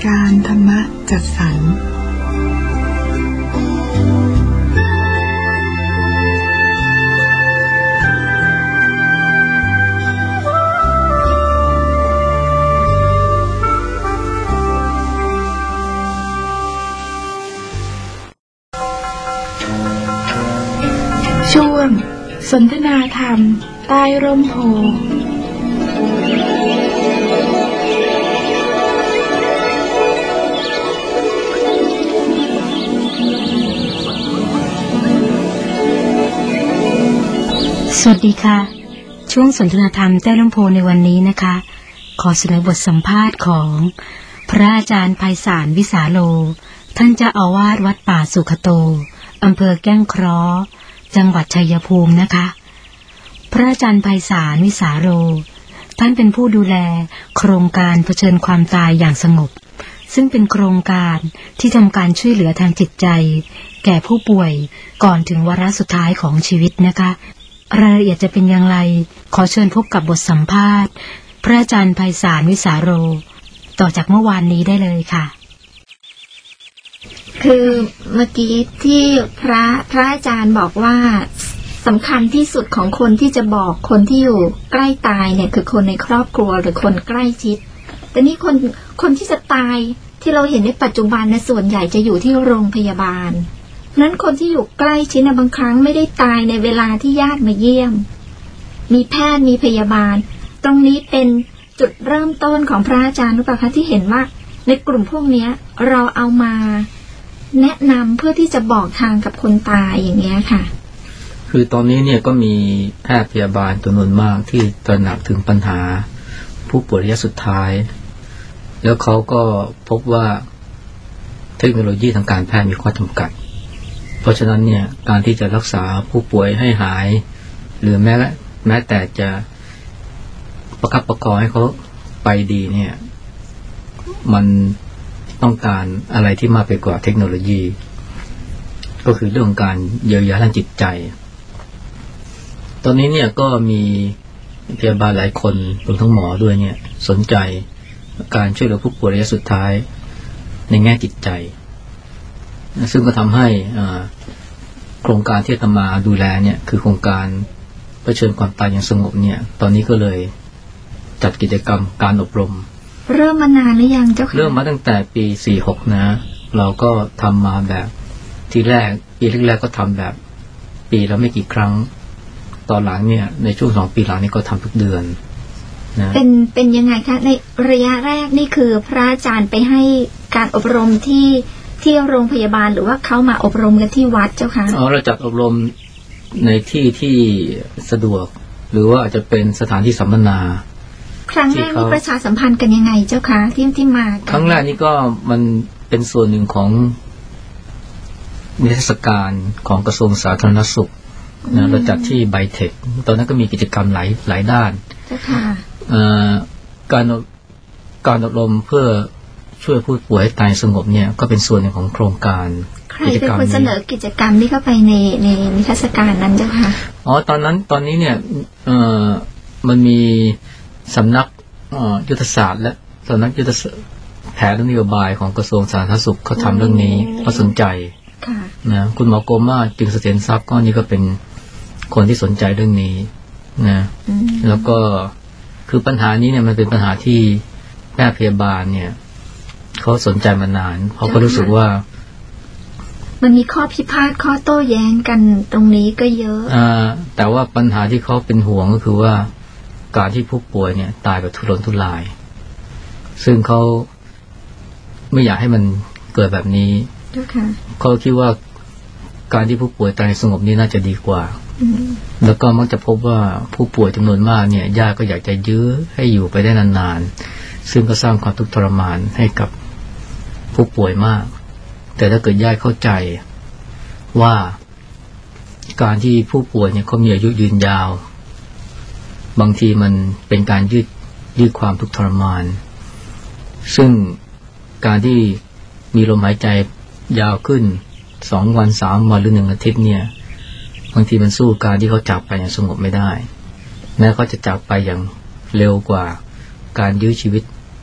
การธรรมจัดสรรช่วงสนทนาธรรมใต้ร่มโพสวัสดีค่ะช่วงสนทนาธรรมใต้ร่มโพในวันนี้นะคะขอเสนอบทสัมภาษณ์ของพระอาจารย์ไพศาลวิสาโลท่านเจ้าอาวาสวัดป่าสุขโตอำเภอแก้งเคราะห์จังหวัดชัยภูมินะคะพระอาจารย์ไพศาลวิสาโลท่านเป็นผู้ดูแลโครงการเผชิญความตายอย่างสงบซึ่งเป็นโครงการที่ทำการช่วยเหลือทางจิตใจแก่ผู้ป่วยก่อนถึงวาระสุดท้ายของชีวิตนะคะรายละเอียดจะเป็นอย่างไรขอเชิญพบกับบทสัมภาษณ์พระอาจารย์ไพศาลวิสาโลต่อจากเมื่อวานนี้ได้เลยค่ะคือเมื่อกี้ที่พระอาจารย์บอกว่าสำคัญที่สุดของคนที่จะบอกคนที่อยู่ใกล้ตายเนี่ยคือคนในครอบครัวหรือคนใกล้ชิดแต่นี่คนที่จะตายที่เราเห็นในปัจจุบันนะส่วนใหญ่จะอยู่ที่โรงพยาบาลนั้นคนที่อยู่ใกล้ชิดนะบางครั้งไม่ได้ตายในเวลาที่ญาติมาเยี่ยมมีแพทย์มีพยาบาลตรงนี้เป็นจุดเริ่มต้นของพระอาจารย์หรือเปล่าคะที่เห็นว่าในกลุ่มพวกนี้เราเอามาแนะนำเพื่อที่จะบอกทางกับคนตายอย่างเงี้ยค่ะคือตอนนี้เนี่ยก็มีแพทย์พยาบาลจำนวนมากที่ตระหนักถึงปัญหาผู้ป่วยระยะสุดท้ายแล้วเขาก็พบว่าเทคโนโลยีทางการแพทย์มีข้อจำกัดเพราะฉะนั้นเนี่ยการที่จะรักษาผู้ป่วยให้หายหรือแม้แต่จะประคับประคองให้เขาไปดีเนี่ยมันต้องการอะไรที่มากไปกว่าเทคโนโลยีก็คือเรื่องการเยียวยาทางจิตใจตอนนี้เนี่ยก็มีพยาบาลหลายคนรวมทั้งหมอด้วยเนี่ยสนใจการช่วยเหลือผู้ป่วยระยะสุดท้ายในแง่จิตใจซึ่งก็ทำให้โครงการที่อาตมาดูแลเนี่ยคือโครงการเผชิญความตายอย่างสงบเนี่ยตอนนี้ก็เลยจัดกิจกรรมการอบรมเริ่มมานานหรือยังเจ้าค่ะเริ่มมาตั้งแต่ปี46นะเราก็ทำมาแบบปีแรกก็ทำแบบปีละไม่กี่ครั้งตอนหลังเนี่ยในช่วง2 ปีหลังนี้ก็ทำทุกเดือนนะเป็นยังไงคะในระยะแรกนี่คือพระอาจารย์ไปให้การอบรมที่โรงพยาบาลหรือว่าเขามาอบรมกันที่วัดเจ้าคะเราจัดอบรมในที่สะดวกหรือว่าอาจจะเป็นสถานที่สัมมนาครั้งแรกนี่ประชาสัมพันธ์กันยังไงเจ้าคะที่มาครั้งแรกนี่ก็มันเป็นส่วนหนึ่งของนิทรรศการของกระทรวงสาธารณสุขนะเราจัดที่ไบเทคตอนนั้นก็มีกิจกรรมหลายด้านการอบรมเพื่อช่วยผู้ป่วยให้ตายสงบเนี่ยก็เป็นส่วนหนึ่งของโครงการใครเป็นคนเสนอกิจกรรมที่เข้าไปในนิทรรศการนั้นเจ้าค่ะตอนนี้เนี่ยมันมีสำนักยุทธศาสตร์และสำนักยุทธแผนและนโยบายของกระทรวงสาธารณสุขเขาทำเรื่องนี้เขาสนใจนะคุณหมอโกม่าจึงเสถียรทรัพย์ก็นี่ก็เป็นคนที่สนใจเรื่องนี้นะแล้วก็คือปัญหานี้เนี่ยมันเป็นปัญหาที่แพทย์พยาบาลเนี่ยเขาสนใจมานานเขาก็รู้สึกว่ามันมีข้อพิพาทข้อโต้แย้งกันตรงนี้ก็เยอะแต่ว่าปัญหาที่เขาเป็นห่วงก็คือว่าการที่ผู้ป่วยเนี่ยตายแบบทุรนทุรายซึ่งเขาไม่อยากให้มันเกิดแบบนี้เขาคิดว่าการที่ผู้ป่วยตายสงบนี่น่าจะดีกว่าแล้วก็มักจะพบว่าผู้ป่วยจำนวนมากเนี่ยญาติก็อยากจะยื้อให้อยู่ไปได้นานๆซึ่งก็สร้างความทุกข์ทรมานให้กับผู้ป่วยมากแต่ถ้าเกิดญาติเข้าใจว่าการที่ผู้ป่วยเนี่ยเขามีอายุยืนยาวบางทีมันเป็นการยืดความทุกข์ทรมานซึ่งการที่มีลมหายใจยาวขึ้น2 วัน3 วันหรือ1 อาทิตย์เนี่ยบางทีมันสู้การที่เขาจากไปอย่างสงบไม่ได้แม้เขาจะจากไปอย่างเร็วกว่าการยื้อชีวิต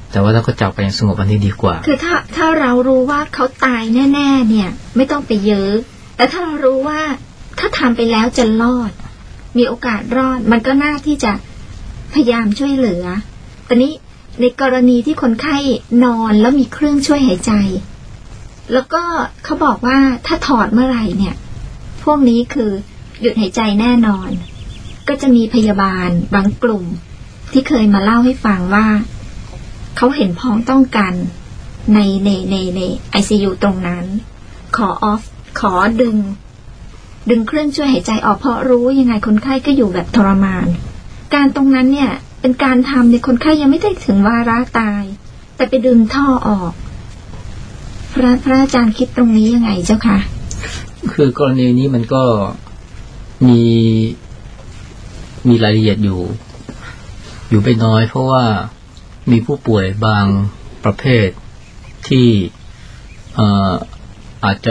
แต่ว่าถ้าเขาจากไปอย่างสงบอันนี้ดีกว่าคือถ้าเรารู้ว่าเขาตายแน่ๆเนี่ยไม่ต้องไปเยอะแต่ถ้าเรารู้ว่าถ้าทำไปแล้วจะรอดมีโอกาสรอดมันก็น่าที่จะพยายามช่วยเหลือตอนนี้ในกรณีที่คนไข้นอนแล้วมีเครื่องช่วยหายใจแล้วก็เขาบอกว่าถ้าถอดเมื่อไหร่เนี่ยพวกนี้คือหยุดหายใจแน่นอนก็จะมีพยาบาลบางกลุ่มที่เคยมาเล่าให้ฟังว่าเขาเห็นพ้องต้องกันใน ICU ตรงนั้นขอดึงเครื่องช่วยหายใจออกเพราะรู้ยังไงคนไข้ก็อยู่แบบทรมานการตรงนั้นเนี่ยเป็นการทำในคนไข้ยังไม่ได้ถึงวาระตายแต่ไปดึงท่อออกพระอาจารย์คิดตรงนี้ยังไงเจ้าคะคือกรณีนี้มันก็มีรายละเอียดอยู่ไม่น้อยเพราะว่ามีผู้ป่วยบางประเภทที่อาจ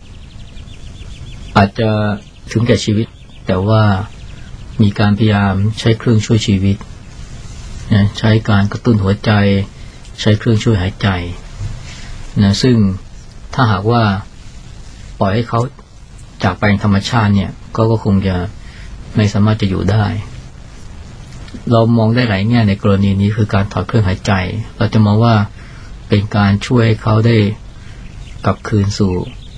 จะถึงแก่ชีวิตแต่ว่ามีการพยายามใช้เครื่องช่วยชีวิตนะใช้การกระตุ้นหัวใจใช้เครื่องช่วยหายใจนะซึ่งถ้าหากว่าปล่อยให้เขาจากไปอย่างธรรมชาติเนี่ยก็คงจะไม่สามารถจะอยู่ได้เรามองได้หลายแง่ในกรณีนี้คือการถอดเครื่องหายใจเราจะมองว่าเป็นการช่วยให้เขาได้กลับคืนสู่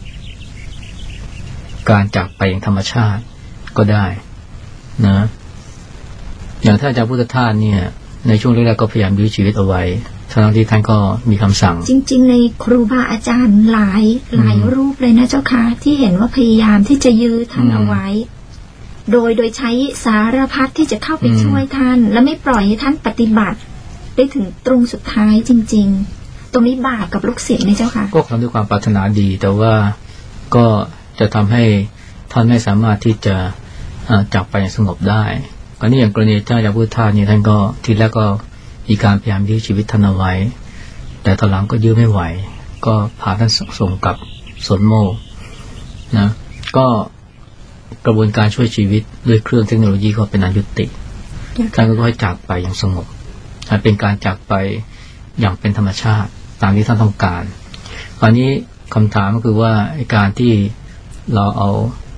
การจากไปอย่างธรรมชาติก็ได้นะอย่างท่านอาจารย์พุทธทาสเนี่ยในช่วงแรกๆก็พยายามยื้อชีวิตเอาไว้ทั้งที่ท่านก็มีคำสั่งจริงๆในครูบาอาจารย์หลายรูปเลยนะเจ้าค่ะที่เห็นว่าพยายามที่จะยื้อท่านเอาไว้โดยใช้สารพัดที่จะเข้าไปช่วยท่านและไม่ปล่อยให้ท่านปฏิบัติได้ถึงตรงสุดท้ายจริงๆตรงนี้บาปกับลูกศิษย์ไหมเจ้าค่ะก็ทำด้วยความปรารถนาดีแต่ว่าก็จะทำให้ท่านไม่สามารถที่จะจากไปอย่างสงบได้ก็นี่อย่างกรณีเจ้าพุทธทาสเนี่ยท่านก็ทีแรกก็มีการพยายามยื้อชีวิตท่านเอาไว้แต่ตอนหลังก็ยื้อไม่ไหวก็พาท่านส่งกลับสวนโมกนะก็กระบวนการช่วยชีวิตด้วยเครื่องเทคโนโลยีก็เป็นอันยุติท่านก็ให้จากไปอย่างสงบเป็นการจากไปอย่างเป็นธรรมชาติตามที่ท่านต้องการคราวนี้คำถามก็คือว่าการที่เราเอา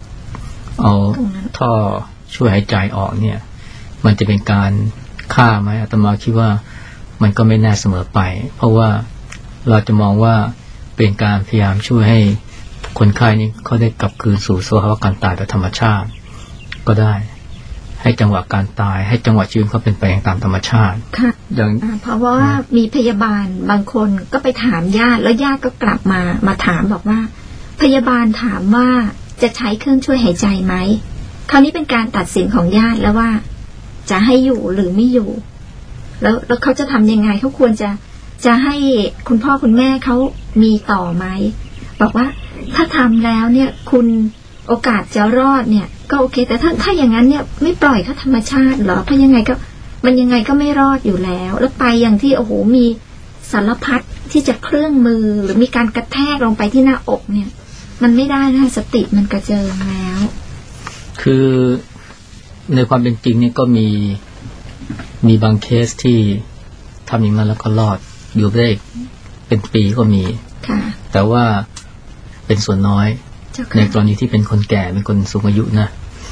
ท่อช่วยหายใจออกเนี่ยมันจะเป็นการฆ่าไหมอาตมาคิดว่ามันก็ไม่แน่เสมอไปเพราะว่าเราจะมองว่าเป็นการพยายามช่วยให้คนไข้นี้เขาได้กลับคืนสู่สภาวะการตายแบบธรรมชาติก็ได้ให้จังหวะการตายให้จังหวะชีวิตเขาเป็นไปอย่างตามธรรมชาติค่ะเพราะว่ามีพยาบาลบางคนก็ไปถามญาติแล้วญาติก็กลับมาถามบอกว่าพยาบาลถามว่าจะใช้เครื่องช่วยหายใจไหมคราวนี้เป็นการตัดสินของญาติแล้วว่าจะให้อยู่หรือไม่อยู่แล้วเขาจะทำยังไงเขาควรจะให้คุณพ่อคุณแม่เขามีต่อไหมบอกว่าถ้าทำแล้วเนี่ยคุณโอกาสจะรอดเนี่ยก็โอเคแต่ถ้าอย่างนั้นเนี่ยไม่ปล่อยเขาธรรมชาติเหรอเพราะยังไงก็ไม่รอดอยู่แล้วไปอย่างที่โอ้โหมีสารพัดที่จะเครื่องมือหรือมีการกระแทกลงไปที่หน้าอกเนี่ยมันไม่ได้นะสติมันกระเจิงแล้วคือในความเป็นจริงเนี่ยก็มีบางเคสที่ทำอย่างนั้นแล้วก็รอดอยู่ได้เป็นปีก็มีแต่ว่าเป็นส่วนน้อยในกรณีที่เป็นคนแก่เป็นคนสูงอายุนะ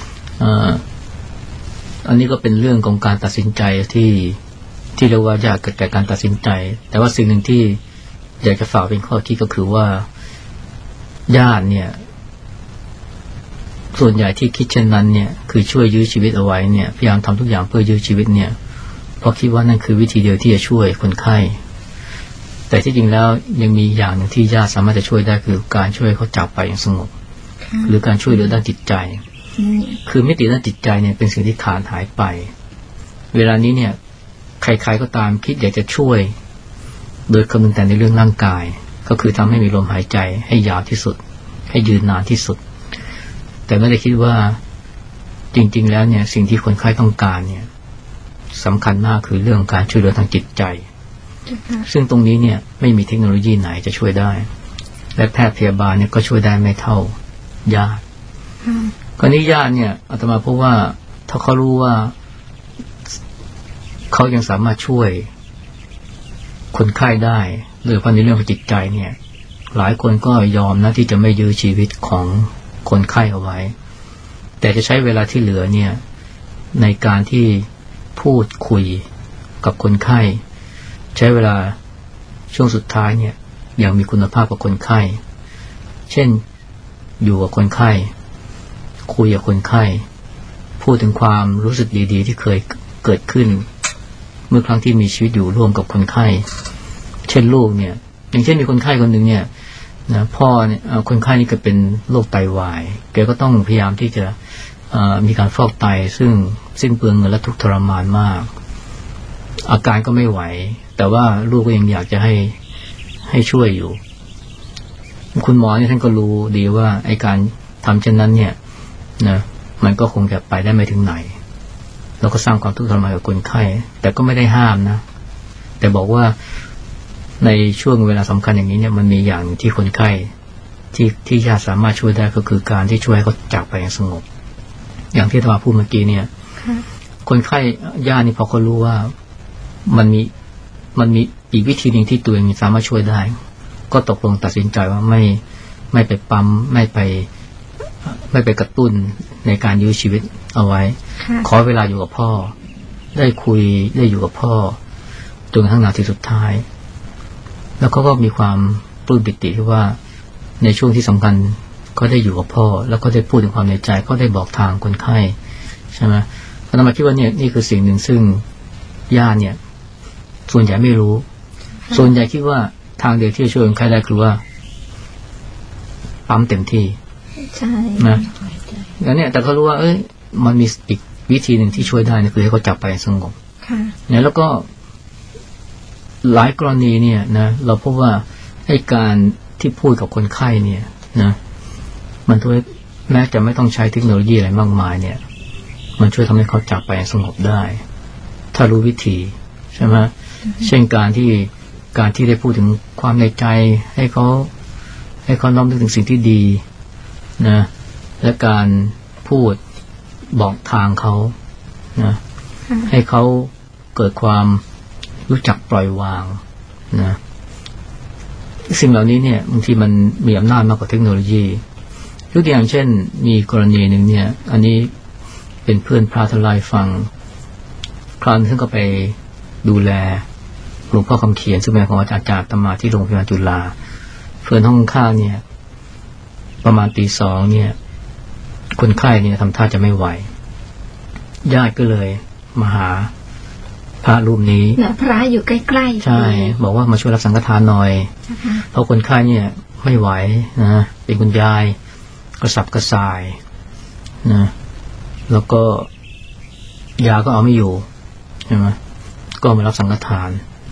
อันนี้ก็เป็นเรื่องของการตัดสินใจที่เรียกว่ายากแก่การตัดสินใจแต่ว่าสิ่งหนึ่งที่อยากจะฝากเป็นข้อคิดก็คือว่าญาติเนี่ยส่วนใหญ่ที่คิดเช่นนั้นเนี่ยคือช่วยยื้อชีวิตเอาไว้เนี่ยพยายามทำทุกอย่างเพื่อยื้อชีวิตเนี่ยเพราะคิดว่านั่นคือวิธีเดียวที่จะช่วยคนไข้แต่ที่จริงแล้วยังมีอย่างหนึ่งที่ญาติสามารถจะช่วยได้คือการช่วยเขาจากไปอย่างสงบหรือการช่วยเหลือด้านจิตใจคือมิติด้านจิตใจเนี่ยเป็นสิ่งที่ขาดหายไปเวลานี้เนี่ยใครๆก็ตามคิดอยากจะช่วยโดยคำนึงแต่ในเรื่องร่างกายก็คือทำให้มีลมหายใจให้ยาวที่สุดให้ยืนนานที่สุดแต่ไม่ได้คิดว่าจริงๆแล้วเนี่ยสิ่งที่คนไข้ต้องการเนี่ยสำคัญมากคือเรื่องการช่วยเหลือทางจิตใจซึ่งตรงนี้เนี่ยไม่มีเทคโนโลยีไหนจะช่วยได้และแพทย์พยาบาลเนี่ยก็ช่วยได้ไม่เท่าญาติกรณีญาติเนี่ยอาตมาพบว่าถ้าเขารู้ว่าเขายังสามารถช่วยคนไข้ได้โดยเฉพาะในเรื่องของจิตใจเนี่ยหลายคนก็ยอมนะที่จะไม่ยื้อชีวิตของคนไข้เอาไว้แต่จะใช้เวลาที่เหลือเนี่ยในการที่พูดคุยกับคนไข้ใช้เวลาช่วงสุดท้ายเนี่ยอย่างมีคุณภาพกับคนไข้เช่นอยู่กับคนไข้คุยกับคนไข้พูดถึงความรู้สึกดีๆที่เคยเกิดขึ้นเมื่อครั้งที่มีชีวิตอยู่ร่วมกับคนไข้เช่นลูกเนี่ยอย่างเช่นมีคนไข้คนหนึ่งเนี่ยนะพ่อเนี่ยคนไข้นี่ก็เป็นโรคไตวายแกก็ต้องพยายามที่จะมีการฟอกไตซึ่งสิ้นเปลืองเงินและทุกข์ทรมานมากอาการก็ไม่ไหวแต่ว่าลูกก็ยังอยากจะให้ช่วยอยู่คุณหมอเนี่ยท่านก็รู้ดีว่าไอ้การทำเช่นนั้นเนี่ยนะมันก็คงจะไปได้ไม่ถึงไหนแล้วก็สร้างความทุกข์ทรมานกับคนไข้แต่ก็ไม่ได้ห้ามนะแต่บอกว่าในช่วงเวลาสำคัญอย่างนี้เนี่ยมันมีอย่างที่คนไข้ที่ญาติสามารถช่วยได้ก็คือการที่ช่วยให้เขาจากไปอย่างสงบอย่างที่อาตมาพูดเมื่อกี้เนี่ยคนไข้ญาตินี่พอเขารู้ว่ามันมีอีกวิธีหนึ่งที่ตัวเองสามารถช่วยได้ก็ตกลงตัดสินใจว่าไม่ไปปั๊มไม่ไปกระตุ้นในการยื้อชีวิตเอาไว้ขอเวลาอยู่กับพ่อได้คุยได้อยู่กับพ่อจนกระทั่งนาทีสุดท้ายแล้วเขาก็มีความปลื้มปิติที่ว่าในช่วงที่สำคัญก็ได้อยู่กับพ่อแล้วก็ได้พูดถึงความในใจก็ได้บอกทางคนไข้ใช่ไหมอาตมาคิดว่าเนี่ยนี่คือสิ่งหนึ่งซึ่งญาติเนี่ยส่วนใหญ่ไม่รู้ส่วนใหญ่คิดว่าทางเดียวที่จะช่วยคนไข้ได้คือว่าปั๊มเต็มที่ใช่นะแล้วเนี่ยแต่เขารู้ว่ามันมีอีกวิธีหนึ่งที่ช่วยได้คือให้เขาจับไปสงบเนี่ยแล้วก็หลายกรณีเนี่ยนะเราพบว่าไอ้การที่พูดกับคนไข้เนี่ยนะมันช่วยแม้จะไม่ต้องใช้เทคโนโลยีอะไรมากมายเนี่ยมันช่วยทำให้เขาจับไปสงบได้ถ้ารู้วิธีใช่ไหมเช่นการที่ได้พูดถึงความในใจให้เขาน้อมนึกถึงสิ่งที่ดีนะและการพูดบอกทางเขานะให้เขาเกิดความรู้จักปล่อยวางนะสิ่งเหล่านี้เนี่ยบางทีมันมีอำนาจมากกว่าเทคโนโลยียกตัวอย่างเช่นมีกรณีหนึ่งเนี่ยอันนี้เป็นเพื่อนพระทลายฟังคราวนึงก็ไปดูแลหลวงพ่อคำเขียนซึ่งเป็นของอาจารย์อาตมาที่โรงพยาบาลจุฬาเพื่อนห้องข้างเนี่ยประมาณตีสองเนี่ยคนไข้เนี่ยทำท่าจะไม่ไหวญาติก็เลยมาหาพระรูปนี้พระอยู่ใกล้ๆใช่บอกว่ามาช่วยรับสังฆทานหน่อยเพราะคนไข้เนี่ยไม่ไหวนะเป็นคุณยายกระสับกระส่ายนะแล้วก็ยาก็เอาไม่อยู่ใช่ไหมก็มารับสังฆทาน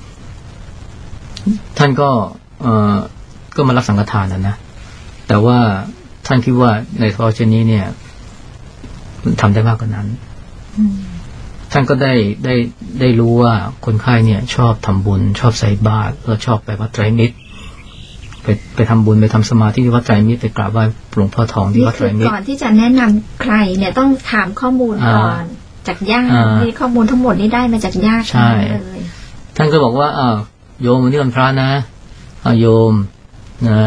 ท่านก็มารับสังฆทานนะแต่ว่าท่านคิดว่าในข้อเช่นนี้เนี่ยมันทำได้มากกว่านั้นท่านก็ได้รู้ว่าคนไข้เนี่ยชอบทำบุญชอบใส่บาตรแล้วชอบไปวัดไตรมิตรไปทำบุญไปทำสมาธิที่วัดไตรมิตรไปกราบไหว้หลวงพ่อทองที่วัดไตรมิตรก่อนที่จะแนะนำใครเนี่ยต้องถามข้อมูลก่อนจากญาติที่ข้อมูลทั้งหมดนี้ได้มาจากญาติเลยท่านก็บอกว่าโยมวันนี้วันพระนะโยมนะ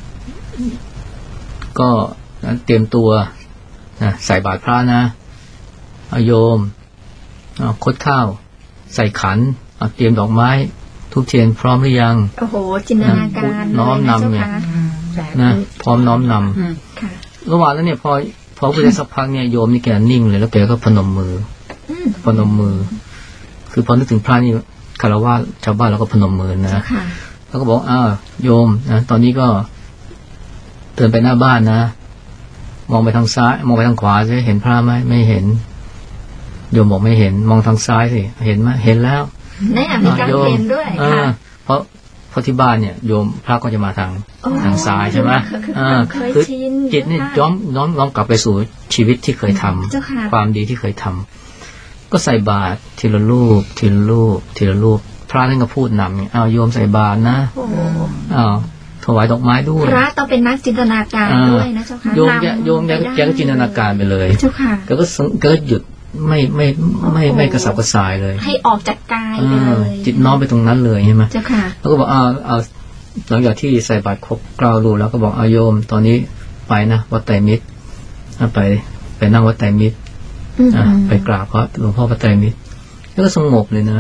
ก็เตรียมตัวนะใส่บาตรพระนะโยมคดข้าวใส่ขันเตรียมดอกไม้ทุกเทียนพร้อมหรือยังโอ้โหจินตนาการน้อมนำเนี่ยนะพร้อมน้อมนำระหว่างนั้นเนี่ยพอไปได้สักพักเนี่ยโยมนี่แกนิ่งเลยแล้วแกก็พนมมือคือพอนึกถึงพระนี่คารวะชาวบ้านเราก็พนมมือนะแล้วก็บอกโยมนะตอนนี้ก็เดินไปหน้าบ้านนะมองไปทางซ้ายมองไปทางขวาสิเห็นพระไหมไม่เห็นโยมบอกไม่เห็นมองทางซ้ายสิเห็นไหมเห็นแล้วในมีการเห็นด้วยเพราะที่บ้านเนี่ยโยมพระก็จะมาทางซ้ายใช่ไหมคือจิตนี่น้อมกลับไปสู่ชีวิตที่เคยทำความดีที่เคยทำก็ใส่บาตรทีละรูปพระท่านก็พูดนำโยมใส่บาตรนะถวายดอกไม้ด้วยพระต้องเป็นนักจินตนาการด้วยนะเจ้าค่ะโยมแกก็จินตนาการไปเลยเจ้าค่ะก็หยุดไม่กระสับกระส่ายเลยให้ออกจากกายไปเลยจิตน้อมไปตรงนั้นเลยใช่ไหมเจ้าค่ะแล้วก็บอกเอาหลังจากที่ใส่บาตรครบ9 รูปแล้วก็บอกโยมตอนนี้ไปนะวัดไตรมิตรไปนั่งวัดไตรมิตรไปกราบพระหลวงพ่อวัดไตรมิตรแล้วก็สงบเลยนะ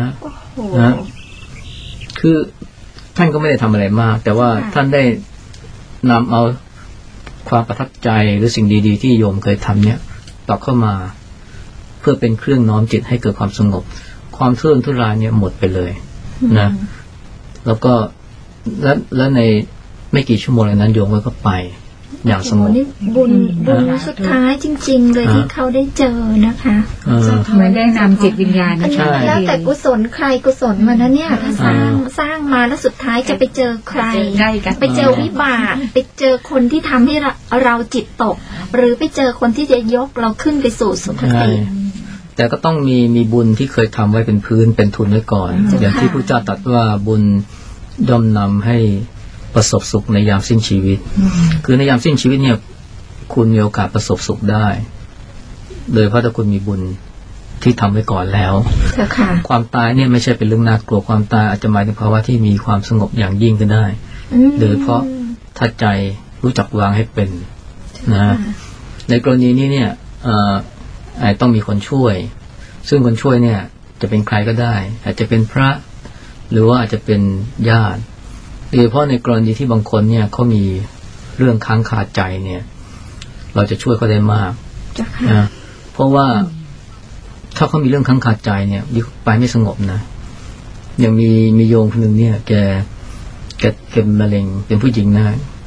คือท่านก็ไม่ได้ทำอะไรมากแต่ว่าท่านได้นำเอาความประทับใจหรือสิ่งดีๆที่โยมเคยทำเนี่ยตอกเข้ามาเพื่อเป็นเครื่องน้อมจิตให้เกิดความสงบความทุรนทุรายเนี่ยหมดไปเลยนะแล้วก็แล้วในไม่กี่ชั่วโมงนั้นโยมก็ไปอย่างสงบบุญสุดท้ายจริงๆเลยที่เขาได้เจอนะคะเหมือนได้นำจิตวิญญาณแล้วแต่กุศลใครกุศลมันนะเนี่ยถ้าสร้างมาแล้วสุดท้ายจะไปเจอใครไปเจอวิบากไปเจอคนที่ทำให้เราจิตตกหรือไปเจอคนที่จะยกเราขึ้นไปสู่สุคติแต่ก็ต้องมีบุญที่เคยทำไว้เป็นพื้นเป็นทุนไว้ก่อนอย่างที่พระเจ้าตรัสว่าบุญย่อมนำให้ประสบสุขในยามสิ้นชีวิตคือในยามสิ้นชีวิตเนี่ยคุณมีโอกาสประสบสุขได้โดยเพราะถ้าคุณมีบุญที่ทำไว้ก่อนแล้วความตายเนี่ยไม่ใช่เป็นเรื่องน่ากลัวความตายอาจจะหมายถึงภาวะที่มีความสงบอย่างยิ่งก็ได้โดยเพราะถ้าใจรู้จักวางให้เป็นนะในกรณีนี้เนี่ยต้องมีคนช่วยซึ่งคนช่วยเนี่ยจะเป็นใครก็ได้อาจจะเป็นพระหรือว่าอาจจะเป็นญาติโดยเฉพาะในกรณีที่บางคนเนี่ยเขามีเรื่องค้างคาใจเนี่ยเราจะช่วยเขาได้มากนะเพราะว่าถ้าเขามีเรื่องค้างคาใจเนี่ยไปไม่สงบนะอย่างมีโยมคนหนึ่งเนี่ยแกเป็นมะเร็งเป็นผู้หญิงนะ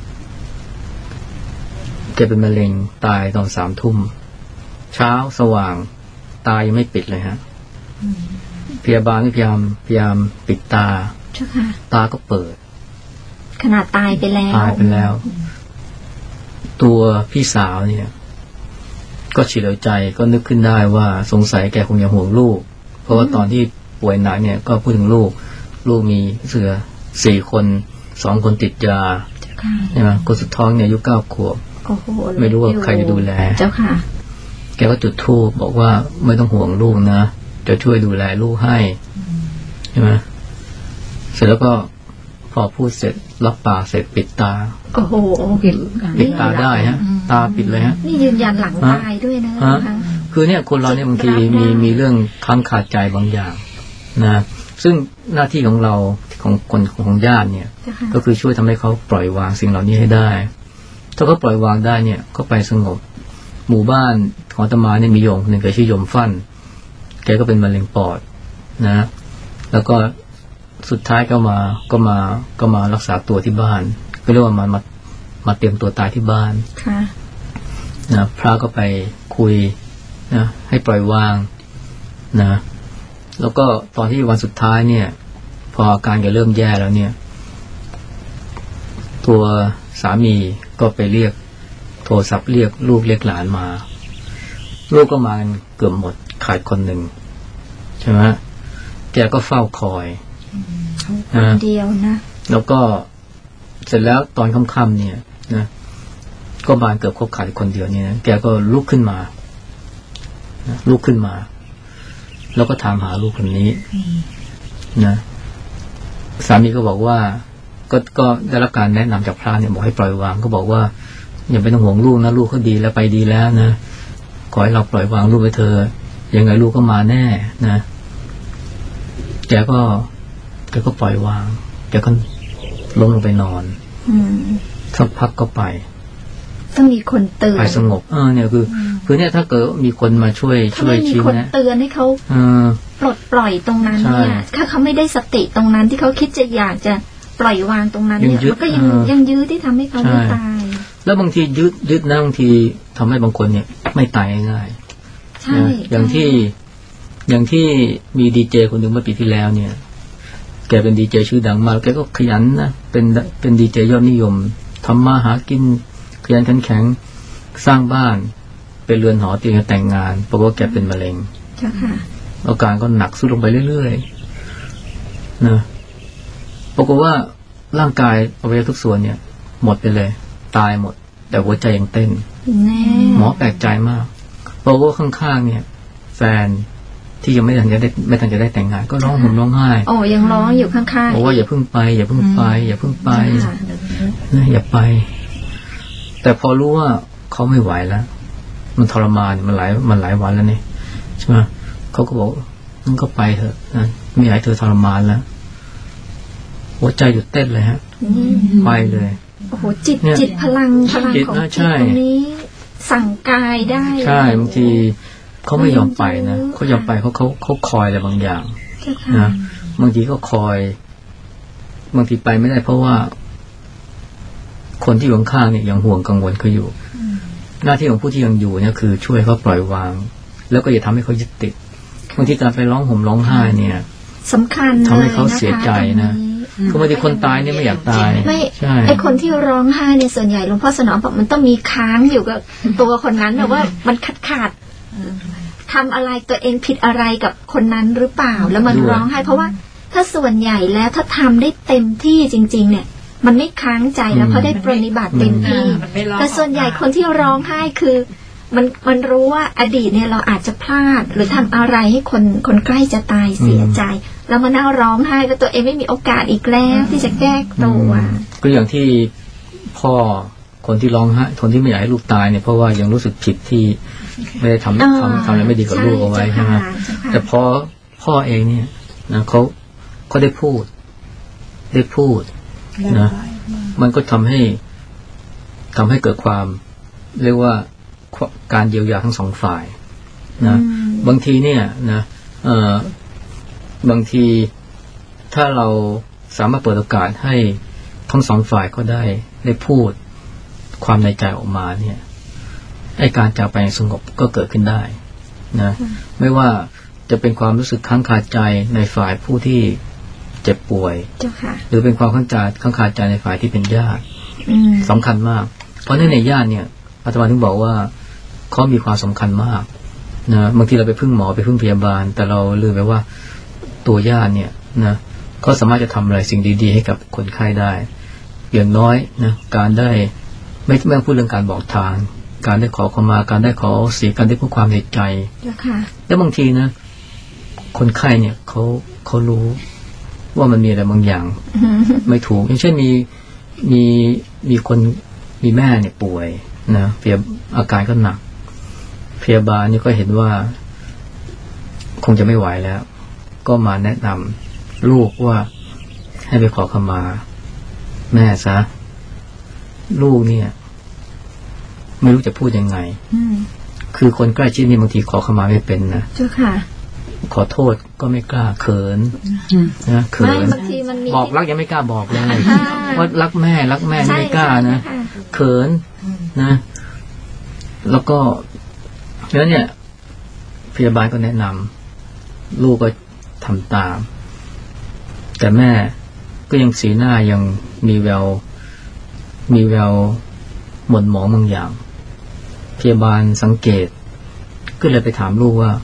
แกเป็นมะเร็งตายตอน3 ทุ่มเช้าสว่างตายังไม่ปิดเลยฮะพยาบาลพยายามปิดตาตาก็เปิดขนาดตายไปแล้วตัวพี่สาวเนี่ยก็เฉลียวใจก็นึกขึ้นได้ว่าสงสัยแกคงยังห่วงลูกเพราะว่าตอนที่ป่วยหนักเนี่ยก็พูดถึงลูกมีเสือ4 คน2 คนติดยาใช่ไหมคนสุดท้องเนี่ยอายุ9 ขวบไม่รู้ว่าใครจะดูแลเจ้าค่ะแกก็จุดธูปบอกว่าไม่ต้องห่วงลูกนะจะช่วยดูแลลูกให้ใช่ไหมเสร็จแล้วก็พอพูดเสร็จล็อกปากเสร็จปิดตาโอ้โหปิดตาได้ฮะตาปิดเลยฮะนี่ยืนยันหลังตายด้วยนะคือเนี่ยคนเราเนี่ยบางทีมีเรื่องค้างคาใจบางอย่างนะซึ่งหน้าที่ของเราของคนของญาติเนี่ยก็คือช่วยทำให้เขาปล่อยวางสิ่งเหล่านี้ให้ได้ถ้าเขาปล่อยวางได้เนี่ยก็ไปสงบหมู่บ้านของอาตมาเนี่ยมีโยมหนึ่งแกชื่อโยมฟั่นแกก็เป็นมะเร็งปอดนะแล้วก็สุดท้ายก็มารักษาตัวที่บ้านก็เรียกว่ามาเตรียมตัวตายที่บ้านนะพระก็ไปคุยนะให้ปล่อยวางนะแล้วก็ตอนที่วันสุดท้ายเนี่ยพออาการแกเริ่มแย่แล้วเนี่ยตัวสามีก็ไปเรียกโทรศัพท์เรียกลูกเรียกหลานมาลูกก็มาเกือบหมดขาดคนหนึ่งใช่ไหมแกก็เฝ้าคอยเดียวนะแล้วก็เสร็จแล้วตอนค่ำๆเนี่ยนะก็บานเกือบครบขาดคนเดียวเนี่ยแกก็ลุกขึ้นมาแล้วก็ถามหาลูกคนนี้นะสามีก็บอกว่าก็ได้รับการแนะนำจากพระเนี่ยบอกให้ปล่อยวางก็บอกว่าอย่าไปต้องห่วงลูกนะลูกเขาดีแล้วไปดีแล้วนะขอให้เราปล่อยวางลูกไปเถอะยังไงลูกก็มาแน่นะแกก็ปล่อยวางแกก็ล้มลงไปนอนสักพักก็ไปต้องมีคนเตือนไปสงบเนี่ยคือเนี่ยถ้าเกิดมีคนมาช่วยชี้นะเตือนให้เขาปลดปล่อยตรงนั้นเนี่ยถ้าเขาไม่ได้สติตรงนั้นที่เขาคิดจะอยากจะปล่อยวางตรงนั้นเนี่ยมันก็ยังยื้อที่ทำให้เขาไม่ตายแล้วบางทียึดนะบางทีทำให้บางคนเนี่ยไม่ตายง่ายใช่อย่างที่มีดีเจคนหนึ่งเมื่อปีที่แล้วเนี่ยแกเป็นดีเจชื่อดังมากแกก็ขยันนะเป็นดีเจยอดนิยมทำมาหากินขยันขันแข็งสร้างบ้านเป็นเรือนหอเตรียมแต่งงานปรากฏว่าแกเป็นมะเร็งอาการก็หนักสุดลงไปเรื่อยๆนะปรากฏว่าร่างกายอวัยวะทุกส่วนเนี่ยหมดไปเลยตายหมดแต่หัวใจยังเต้นหมอแปลกใจมากเพราะว่าข้างๆเนี่ยแฟนที่ยังไม่ทันจะได้แต่งงานก็ร้องห่มร้องไห้โอ้ยังร้องอยู่ข้างๆบอกว่าอย่าเพิ่งไปอย่าเพิ่งไปอย่าเพิ่งไปนะอย่าไปแต่พอรู้ว่าเขาไม่ไหวแล้วมันทรมานมันหลายวันแล้วนี่ใช่ไหมเขาก็บอกนั่นก็ไปเถอะนะไม่อยากให้เธอทรมานแล้วหัวใจหยุดเต้นเลยฮะไปเลยโอ้โหจิตพลังของจิตตรงนี้สั่งกายได้ใช่บางทีเขาไม่ยอมไปนะเขายอมไปเขาคอยอะไรบางอย่างนะบางทีก็คอยบางทีไปไม่ได้เพราะว่าคนที่อยู่ข้างๆเนี่ยยังห่วงกังวลเขาอยู่หน้าที่ของผู้ที่ยังอยู่เนี่ยคือช่วยเขาปล่อยวางแล้วก็อย่าทำให้เขายึดติดบางทีการไปร้องห่มร้องไห้เนี่ยสำคัญทำให้เขาเสียใจนะคือบางทีคนตายเนี่ยไม่อยากตายใช่ไอคนที่ร้องไห้เนี่ยส่วนใหญ่หลวงพ่อสนองบอกมันต้องมีค้างอยู่กับตัวคนนั้นนะว่ามันขาดทำอะไรตัวเองผิดอะไรกับคนนั้นหรือเปล่าแล้วมันร้องไห้เพราะว่าถ้าส่วนใหญ่แล้วถ้าทำได้เต็มที่จริงๆเนี่ยมันไม่ค้างใจแล้วเขาได้ปฏิบัติเต็มที่แต่ส่วนใหญ่คนที่ร้องไห้คือมันรู้ว่าอดีตเนี่ยเราอาจจะพลาดหรือทำอะไรให้คนใกล้จะตายเสียใจแล้วมันน่าร้องไห้ก็ตัวเองไม่มีโอกาสอีกแล้วที่จะแก้ตัวก็อย่างที่พ่อคนที่ร้องไห้คนที่ไม่อยากให้ลูกตายเนี่ยเพราะว่ายังรู้สึกผิดที่ไม่ได้ทำอะไรไม่ดีกับลูกเอาไว้ใช่ไหมแต่พอพ่อเองเนี่ยนะเขาได้พูดนะมันก็ทำให้เกิดความเรียกว่าการเยียวยาทั้งสองฝ่ายนะบางทีเนี่ยนะบางทีถ้าเราสามารถเปิดโอกาสให้ทั้งสองฝ่ายก็ได้พูดความในใจออกมาเนี่ยไอ้การจากไปสงบก็เกิดขึ้นได้นะไม่ว่าจะเป็นความรู้สึกค้างคาใจในฝ่ายผู้ที่เจ็บป่วยหรือเป็นความค้างคาใจในฝ่ายที่เป็นญาติสำคัญมากเพราะในญาติเนี่ยอาตมาถึงบอกว่าเขามีความสำคัญมากนะบางทีเราไปพึ่งหมอไปพึ่งพยาบาลแต่เราลืมไปว่าตัวญาติเนี่ยนะเขาสามารถจะทำอะไรสิ่งดีๆให้กับคนไข้ได้อย่างน้อยนะการได้ไม่ต้องพูดเรื่องการบอกทางการได้ขอเข้ามาการได้ขอสีการได้พูดความในใจแล้วบางทีนะคนไข้เนี่ยเขารู้ว่ามันมีอะไรบางอย่างไม่ถูกอย่างเช่นมีคนมีแม่เนี่ยป่วยนะอาการก็หนักพยาบาลนี่ก็เห็นว่าคงจะไม่ไหวแล้วก็มาแนะนำลูกว่าให้ไปขอขมาแม่ซะลูกเนี่ยไม่รู้จะพูดยังไงคือคนใกล้ชิดนี่บางทีขอขมาไม่เป็นนะเจ้าค่ะขอโทษก็ไม่กล้าเขินนะเขินบอกรักยังไม่กล้าบอกเลยว่ารักแม่ไม่กล้านะเขินนะแล้วก็แล้วเนี่ยพยาบาลก็แนะนำลูกก็ทำตามแต่แม่ก็ยังสีหน้ายังมีแววหม่นหมองบางอย่างพยาบาลสังเกตก็เลยไปถามลูกว่า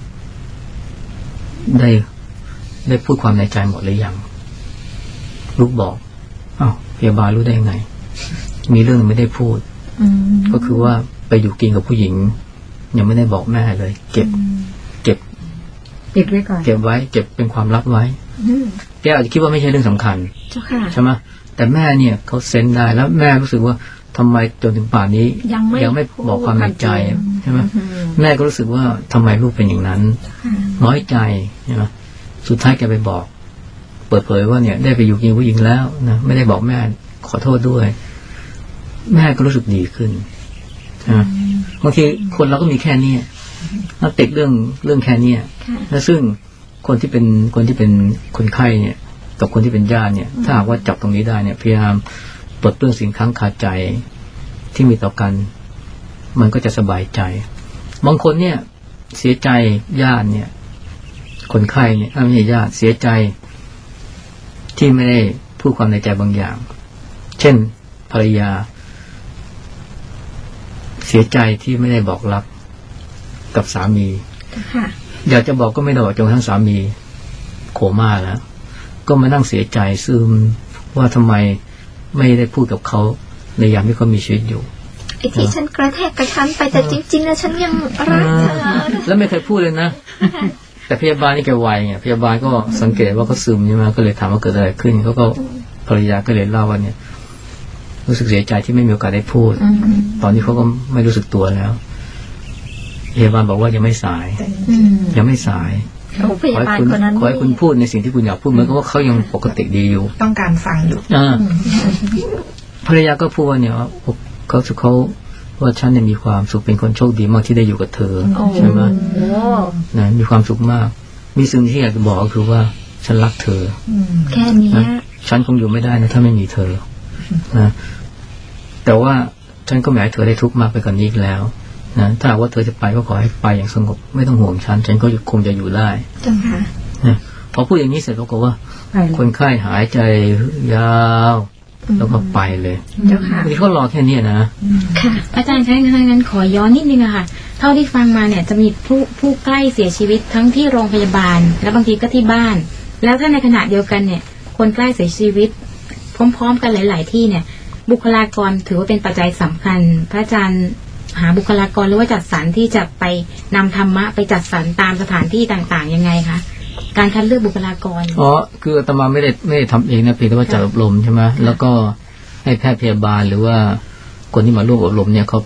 ได้พูดความในใจหมดหรือยังลูกบอกอ้าวพยาบาลรู้ได้ไงมีเรื่องไม่ได้พูดก็คือว่าไปอยู่กินกับผู้หญิงยังไม่ได้บอกแม่เลยเก็บไว้ก่อนเก็บไว้เก็บเป็นความลับไว้แกอาจจะคิดว่าไม่ใช่เรื่องสำคัญใช่ไหมแต่แม่เนี่ยเขาเซนได้แล้วแม่รู้สึกว่าทำไมจนถึงป่านนี้ยังไม่บอกความในใจใช่ไหมแม่ก็รู้สึกว่าทำไมลูกเป็นอย่างนั้นน้อยใจใช่ไหมสุดท้ายแกไปบอกเปิดเผยว่าเนี่ยได้ไปอยู่กินผู้หญิงแล้วนะไม่ได้บอกแม่ขอโทษด้วยแม่ก็รู้สึกดีขึ้นบางทีคนเราก็มีแค่นี้แล้วติดเรื่องแค่นี้แล้วซึ่งคนที่เป็นคนไข้เนี่ยกับคนที่เป็นญาติเนี่ยถ้าหากว่าจับตรงนี้ได้เนี่ยพยายามปลดเปลื้องสิ่งค้างคาใจที่มีต่อกันมันก็จะสบายใจบางคนเนี่ยเสียใจญาติเนี่ยคนไข้เนี่ยไม่ใช่ญาติเสียใจที่ไม่ได้พูดความในใจบางอย่างเช่นภรรยาเสียใจที่ไม่ได้บอกรักกับสามีอยากจะบอกก็ไม่ได้บอกจนทั้งสามีโคม่าแล้วก็มานั่งเสียใจซึมว่าทำไมไม่ได้พูดกับเขาในยามที่เขามีชีวิตอยู่ไอ้ที่ฉันกระแทกกระทันไปแต่จริงๆแล้วฉันยังรักเธอแล้วไม่เคยพูดเลยนะแต่พยาบาลนี่แกไวไงพยาบาลก็สังเกตว่าเขาซึมใช่ไหมก็เลยถามว่าเกิดอะไรขึ้นเขาก็ภรรยาก็เลยเล่าว่าเนี่ยรู้สึกเสียใจที่ไม่มีโอกาสได้พูดตอนนี้เขาก็ไม่รู้สึกตัวแล้วพยาบาลบอกว่ายังไม่สายยังไม่สายพยาบาลคนนั้นขอให้คุณพูดในสิ่งที่คุณอยากพูดเหมือนกับว่าเขายังปกติดีอยู่ต้องการฟังอยู่ภรรยาก็พูดว่าเนี่ยเขาว่าฉันเนี่ยมีความสุขเป็นคนโชคดีมากที่ได้อยู่กับเธอใช่ไหมนะมีความสุขมากมีสิ่งที่อยากจะบอกก็คือว่าฉันรักเธอแค่นี้ฉันคงอยู่ไม่ได้นะถ้าไม่มีเธอนะแต่ว่าฉันก็ไม่ให้เธอได้ทุกข์มากไปกว่านี้อีกแล้วนะถ้าว่าเธอจะไปก็ขอให้ไปอย่างสงบไม่ต้องห่วงฉันก็คงจะอยู่ได้จังค่ะนะพอพูดอย่างนี้เสร็จก็ว่าคนไข้หายใจยาวแล้วก็ไปเลยเจ้าค่ะที่เขารอแค่นี้นะค่ะอาจารย์ใช้งั้นขอย้อนนิดนึงอะค่ะเท่าที่ฟังมาเนี่ยจะมีผู้ใกล้เสียชีวิตทั้งที่โรงพยาบาลและบางทีก็ที่บ้านแล้วถ้าในขณะเดียวกันเนี่ยคนใกล้เสียชีวิตพร้อมๆกันหลายๆที่เนี่ยบุคลากรถือว่าเป็นปัจจัยสำคัญพระอาจารย์หาบุคลากรหรือว่าจัดสรรที่จะไปนำธรรมะไปจัดสรรตามสถานที่ต่างๆยังไงคะการคัดเลือกบุคลากรคืออาตมาไม่ได้ทำเองนะเพียงแต่ว่าจัดอบรมใช่ไหมแล้วก็ให้แพทย์พยาบาลหรือว่าคนที่มาร่วมอบรมเนี่ยเขา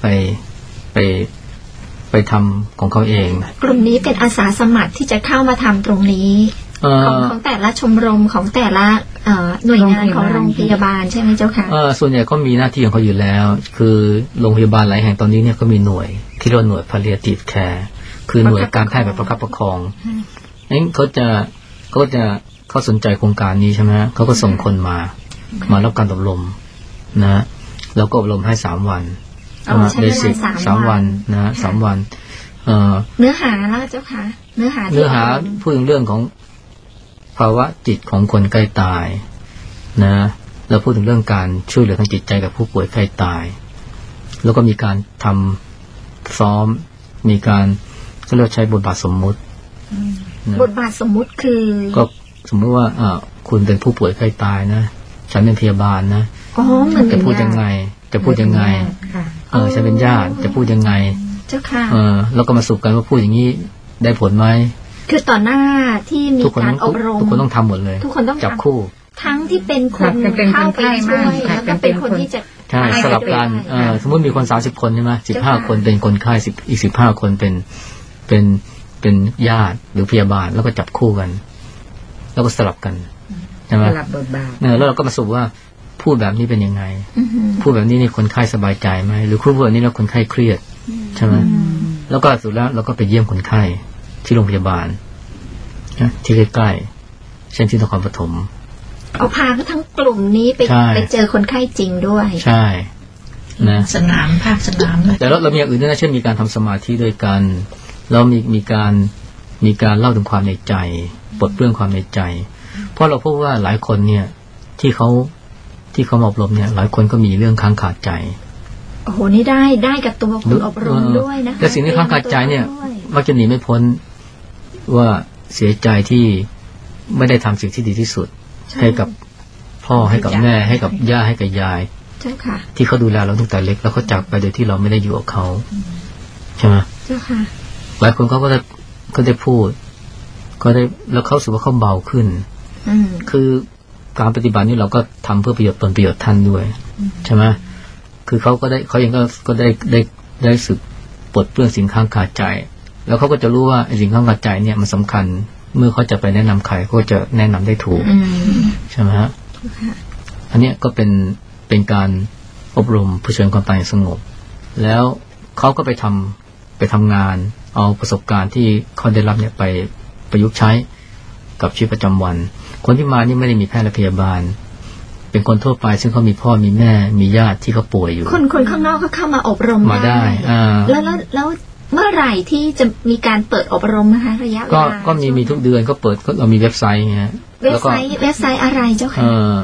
ไปทำของเขาเองกลุ่มนี้เป็นอาสาสมัครที่จะเข้ามาทำตรงนี้ของแต่ละชมรมของแต่ละหน่วยงานของโรงพยาบาลใช่ไหมเจ้าค่ะส่วนใหญ่เขามีหน้าที่ของเขาอยู่แล้วคือโรงพยาบาลหลายแห่งตอนนี้เนี่ยก็มีหน่วยที่เรียกว่าหน่วย palliative care คือหน่วยการแพทย์แบบประคับประคองนั้นเขาสนใจโครงการนี้ใช่ไหมเขาก็ส่งคนมารับการอบรมนะแล้วก็อบรมให้3 วันเบสิก3 วันนะ3 วันเนื้อหาแล้วเจ้าค่ะเนื้อหาพูดถึงเรื่องของภาวะจิตของคนใกล้ตายนะแล้วพูดถึงเรื่องการช่วยเหลือทางจิตใจกับผู้ป่วยใกล้ตายแล้วก็มีการทำซ้อมมีการเขาเรียกใช้บทบาทสมมุติบทบาทสมมุติคือก็สมมติว่าคุณเป็นผู้ป่วยใกล้ตายนะฉันเป็นพยาบาลนะจะพูดยังไงฉันเป็นญาติจะพูดยังไงเจ้าค่ะแล้วก็มาสรุปกันว่าพูดอย่างนี้ได้ผลไหมคือต่อหน้าที่มีการอบรมทุกคนต้องทำหมดเลยทุกคนต้องจับคู่ทั้งที่เป็นคนเข้าไปช่วยแล้วก็เป็นคนที่จะใช่สลับกันสมมติมีคน30 คนใช่ไหม15 คนเป็นคนไข้อีก15 คนเป็นญาติหรือพยาบาลแล้วก็จับคู่กันแล้วก็สลับกันใช่ไหมสลับบทบาทแล้วเราก็มาสรุปว่าพูดแบบนี้เป็นยังไงพูดแบบนี้นี่คนไข้สบายใจไหมหรือพูดแบบนี้แล้วคนไข้เครียดใช่ไหมแล้วก็สุดแล้วเราก็ไปเยี่ยมคนไข้ที่โรงพยาบาลที่ใกล้ๆเช่นที่นครปฐมเอาพาทั้งกลุ่มนี้ไปเจอคนไข้จริงด้วยใช่นะสนามภาคสนามแต่เรามีอย่างอื่นด้วยนะเช่นมีการทำสมาธิด้วยกันแล้วมีการเล่าถึงความในใจปลดเปลื้องความในใจเพราะเราพบว่าหลายคนเนี่ยที่เขามาอบรมเนี่ยหลายคนก็มีเรื่องค้างคาใจโอ้โหนี่ได้กับตัวคนอบรมด้วยนะแต่สิ่งที่ค้างคาใจเนี่ยมักจะหนีไม่พ้นว่าเสียใจที่ไม่ได้ทำสิ่งที่ดีที่สุดให้กับพ่อให้กับแม่ให้กับย่าให้กับยายเจ้าค่ะที่เขาดูแลเราตั้งแต่เล็กแล้วเขาจากไปโดยที่เราไม่ได้อยู่กับเขาใช่ไหมเจ้าค่ะหลายคนเขาก็ได้พูดก็ได้แล้วเขาสึกว่าเขาเบาขึ้นคือการปฏิบัตินี้เราก็ทำเพื่อประโยชน์ตนประโยชน์ท่านด้วยใช่ไหมคือเขาเองก็ได้สึกปลดเปลื้องสิ่งข้างคาใจแล้วเขาก็จะรู้ว่าสิ่งข้างคาใจเนี่ยมันสำคัญเมื่อเขาจะไปแนะนำใครเขาจะแนะนำได้ถูกใช่ไหมฮะอันนี้ก็เป็นการอบรมเผชิญความตายสงบแล้วเขาก็ไปทำงานเอาประสบการณ์ที่เขาได้รับเนี่ยไปประยุกต์ใช้กับชีวิตประจำวันคนที่มานี่ไม่ได้มีแพทย์และพยาบาลเป็นคนทั่วไปซึ่งเขามีพ่อมีแม่มีญาติที่เขาป่วยอยู่คนข้างนอกเขาเข้ามาอบรมมาได้แล้วเมื่อไหร่ที่จะมีการเปิดอบรมนะคะระยะเวลาก็มีทุกเดือนก็เปิดเรามีเว็บไซต์ไงเว็บไซต์อะไรเจ้าค่ะ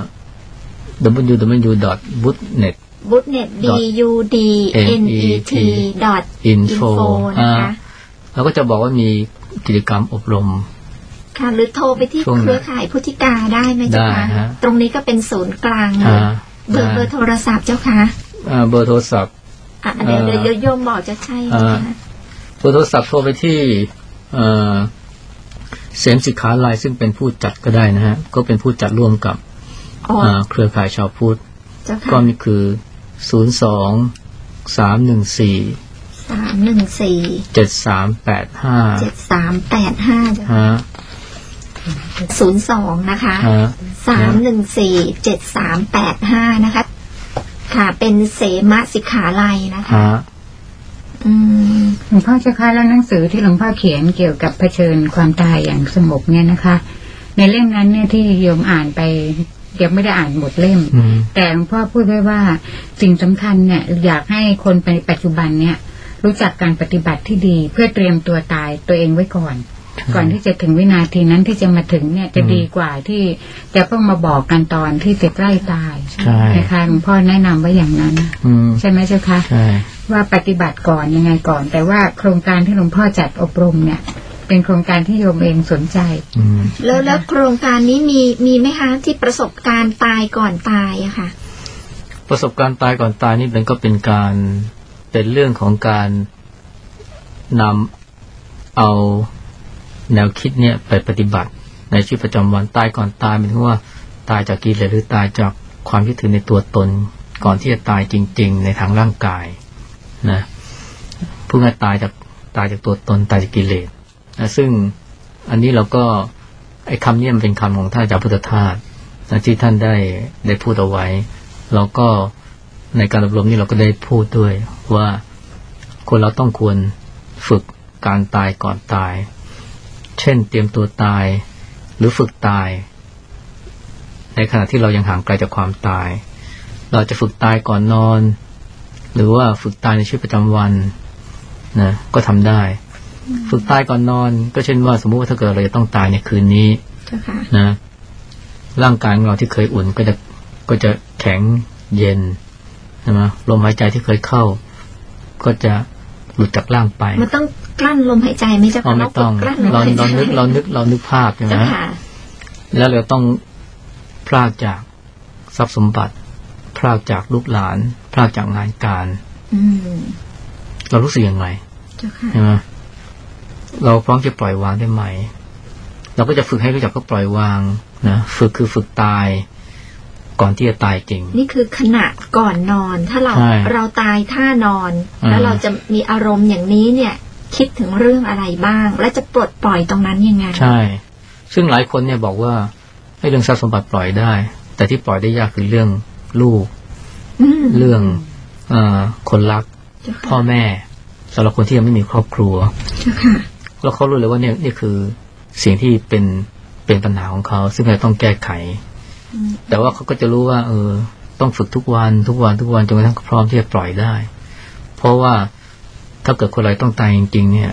www.budnet budnet.info นะคะแล้วก็จะบอกว่ามีกิจกรรมอบรมค่ะหรือโทรไปที่เครือข่ายพุทธิกาได้ไหมเจ้าคะตรงนี้ก็เป็นศูนย์กลางเบอร์โทรศัพท์เจ้าค่ะเบอร์โทรศัพท์เดี๋ยวโยมบอกจะใช่โทรศัพท์โทรไปที่เสมสิกขาลัยซึ่งเป็นผู้จัดก็ได้นะฮะก็เป็นผู้จัดร่วมกับเครือข่ายชาวพุทธก็มีคือ02-314-7385 02นะคะ314-7385นะคะค่ะเป็นเสมสิกขาลัยนะคะหลวงพ่อเจ้าค่ะแล้วหนังสือที่หลวงพ่อเขียนเกี่ยวกับเผชิญความตายอย่างสงบเนี่ยนะคะในเล่มนั้นเนี่ยที่โยมอ่านไปยังไม่ได้อ่านหมดเล่มแต่หลวงพ่อพูดไว้ว่าสิ่งสำคัญเนี่ยอยากให้คนในปัจจุบันเนี่ยรู้จักการปฏิบัติที่ดีเพื่อเตรียมตัวตายตัวเองไว้ก่อนที่จะถึงวินาทีนั้นที่จะมาถึงเนี่ยจะดีกว่าที่จะเพิ่งมาบอกกันตอนที่จะใกล้ตายนะคะหลวงพ่อแนะนำไว้อย่างนั้นใช่ไหมเจ้าคะว่าปฏิบัติก่อนยังไงก่อนแต่ว่าโครงการที่หลวงพ่อจัดอบรมเนี่ยเป็นโครงการที่โยมเองสนใจแล้วโครงการนี้มีไหมคะที่ประสบการณ์ตายก่อนตายอะค่ะประสบการณ์ตายก่อนตายนี่ก็เป็นการเป็นเรื่องของการนำเอาแนวคิดเนี่ยไปปฏิบัติในชีวิตประจำวันตายก่อนตายหมายถึงว่าตายจากกิเลสหรือตายจากความยึดถือในตัวตนก่อนที่จะตายจริงๆในทางร่างกายนะผู้นั้นตายจากตัวตนตายจากกิเลสนะซึ่งอันนี้เราก็ไอ้คำนี้มันเป็นคำของท่านอาจารย์พุทธทาสนะที่ท่านได้พูดเอาไว้เราก็ในการอบรมนี้เราก็ได้พูดด้วยว่าคนเราต้องควรฝึกการตายก่อนตายเช่นเตรียมตัวตายหรือฝึกตายในขณะที่เรายังห่างไกลจากความตายเราจะฝึกตายก่อนนอนหรือว่าฝึกตายในชีวิตประจำวันนะก็ทำได้ฝึกตายก่อนนอนก็เช่นว่าสมมุติว่าถ้าเกิดเราจะต้องตายในคืนนี้นะร่างกายของเราที่เคยอุ่นก็จะแข็งเย็นใช่ไหมลมหายใจที่เคยเข้าก็จะหลุดจากร่างไปมันต้องกลั้นลมหายใจไม่ใช่ไม่ต้องเรานึกภาพใช่ไหมแล้วเราต้องพรากจากทรัพย์สมบัติพรากจากลูกหลานพรากจากงานการเรารู้สึกยังไงใช่ไหมเราพร้อมจะปล่อยวางได้ไหมเราก็จะฝึกให้รู้จักก็ปล่อยวางนะฝึกตายก่อนที่จะตายจริงนี่คือขณะก่อนนอนถ้าเราตายท่านอนแล้วเราจะมีอารมณ์อย่างนี้เนี่ยคิดถึงเรื่องอะไรบ้างและจะปลดปล่อยตรงนั้นยังไงใช่ซึ่งหลายคนเนี่ยบอกว่าให้เรื่องทรัพย์สมบัติปล่อยได้แต่ที่ปล่อยได้ยากคือเรื่องลูกเรื่องคนรักพ่อแม่สำหรับคนที่ยังไม่มีครอบครัวแล้วเขารู้เลยว่านี่คือสิ่งที่เป็นปัญหาของเขาซึ่งเราต้องแก้ไขแต่ว่าเขาก็จะรู้ว่าต้องฝึกทุกวันจนกระทั่งพร้อมที่จะปล่อยได้เพราะว่าถ้าเกิดคนเราต้องตายจริงๆเนี่ย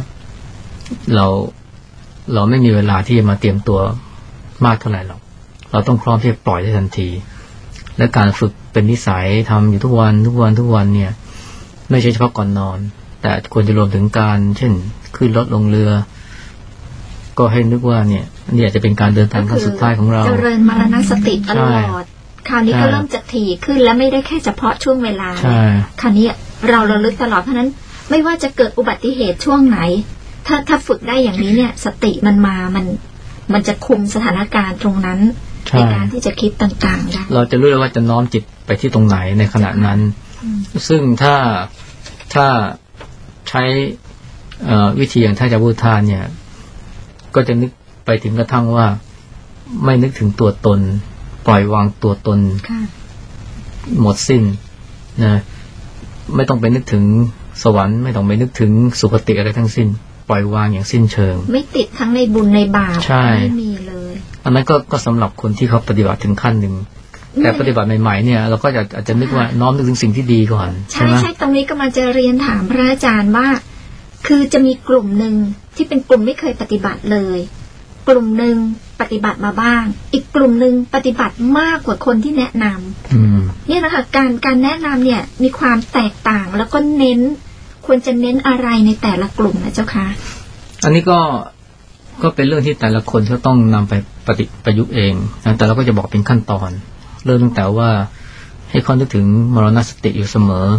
เราไม่มีเวลาที่จะมาเตรียมตัวมากเท่าไหร่หรอกเราต้องพร้อมที่จะปล่อยได้ทันทีและการฝึกเป็นนิสัยทำอยู่ทุกวันเนี่ยไม่ใช่เฉพาะก่อนนอนแต่ควรจะรวมถึงการเช่นขึ้นรถลงเรือก็ให้นึกว่าเนี่ยจะเป็นการเดินทางครั้งสุดท้ายของเราเจริญมรณสติตลอดคราวนี้ก็เริ่มจะถี่ขึ้นและไม่ได้แค่เฉพาะช่วงเวลาคราวนี้เราระลึกตลอดเพราะนั้นไม่ว่าจะเกิดอุบัติเหตุช่วงไหนถ้าฝึกได้อย่างนี้เนี่ยสติมันจะคุมสถานการณ์ตรงนั้นในการที่จะคิดต่างๆได้เราจะรู้เลยว่าจะน้อมจิตไปที่ตรงไหนในขณะนั้นซึ่งถ้าใช้วิธีอย่างท่านอาจารย์พุทธาเนี่ยก็จะนึกไปถึงกระทั่งว่าไม่นึกถึงตัวตนปล่อยวางตัวตนหมดสิ้นนะไม่ต้องไปนึกถึงสวรรค์ไม่ต้องไปนึกถึงสุคติอะไรทั้งสิ้นปล่อยวางอย่างสิ้นเชิงไม่ติดทั้งในบุญในบาปไม่มีเลยอันนั้นก็สำหรับคนที่เขาปฏิบัติถึงขั้นหนึ่งแต่ปฏิบัติใหม่ๆเนี่ยเราก็อาจจะนึกว่าน้อมนึกถึงสิ่งที่ดีก่อนใช่ตรงนี้ก็มาจะเรียนถามพระอาจารย์ว่าคือจะมีกลุ่มหนึ่งที่เป็นกลุ่มไม่เคยปฏิบัติเลยกลุ่มหนึ่งปฏิบัติมาบ้างอีกกลุ่มหนึ่งปฏิบัติมากกว่าคนที่แนะนำเนี่ยนะคะการแนะนำเนี่ยมีความแตกต่างแล้วก็ควรจะเน้นอะไรในแต่ละกลุ่มนะเจ้าคะอันนี้ก็เป็นเรื่องที่แต่ละคนก็ต้องนำไปประยุกต์เองนะแต่เราก็จะบอกเป็นขั้นตอนเริ่มตั้งแต่ว่าให้เขานึกถึงมรณสติอยู่เสมอ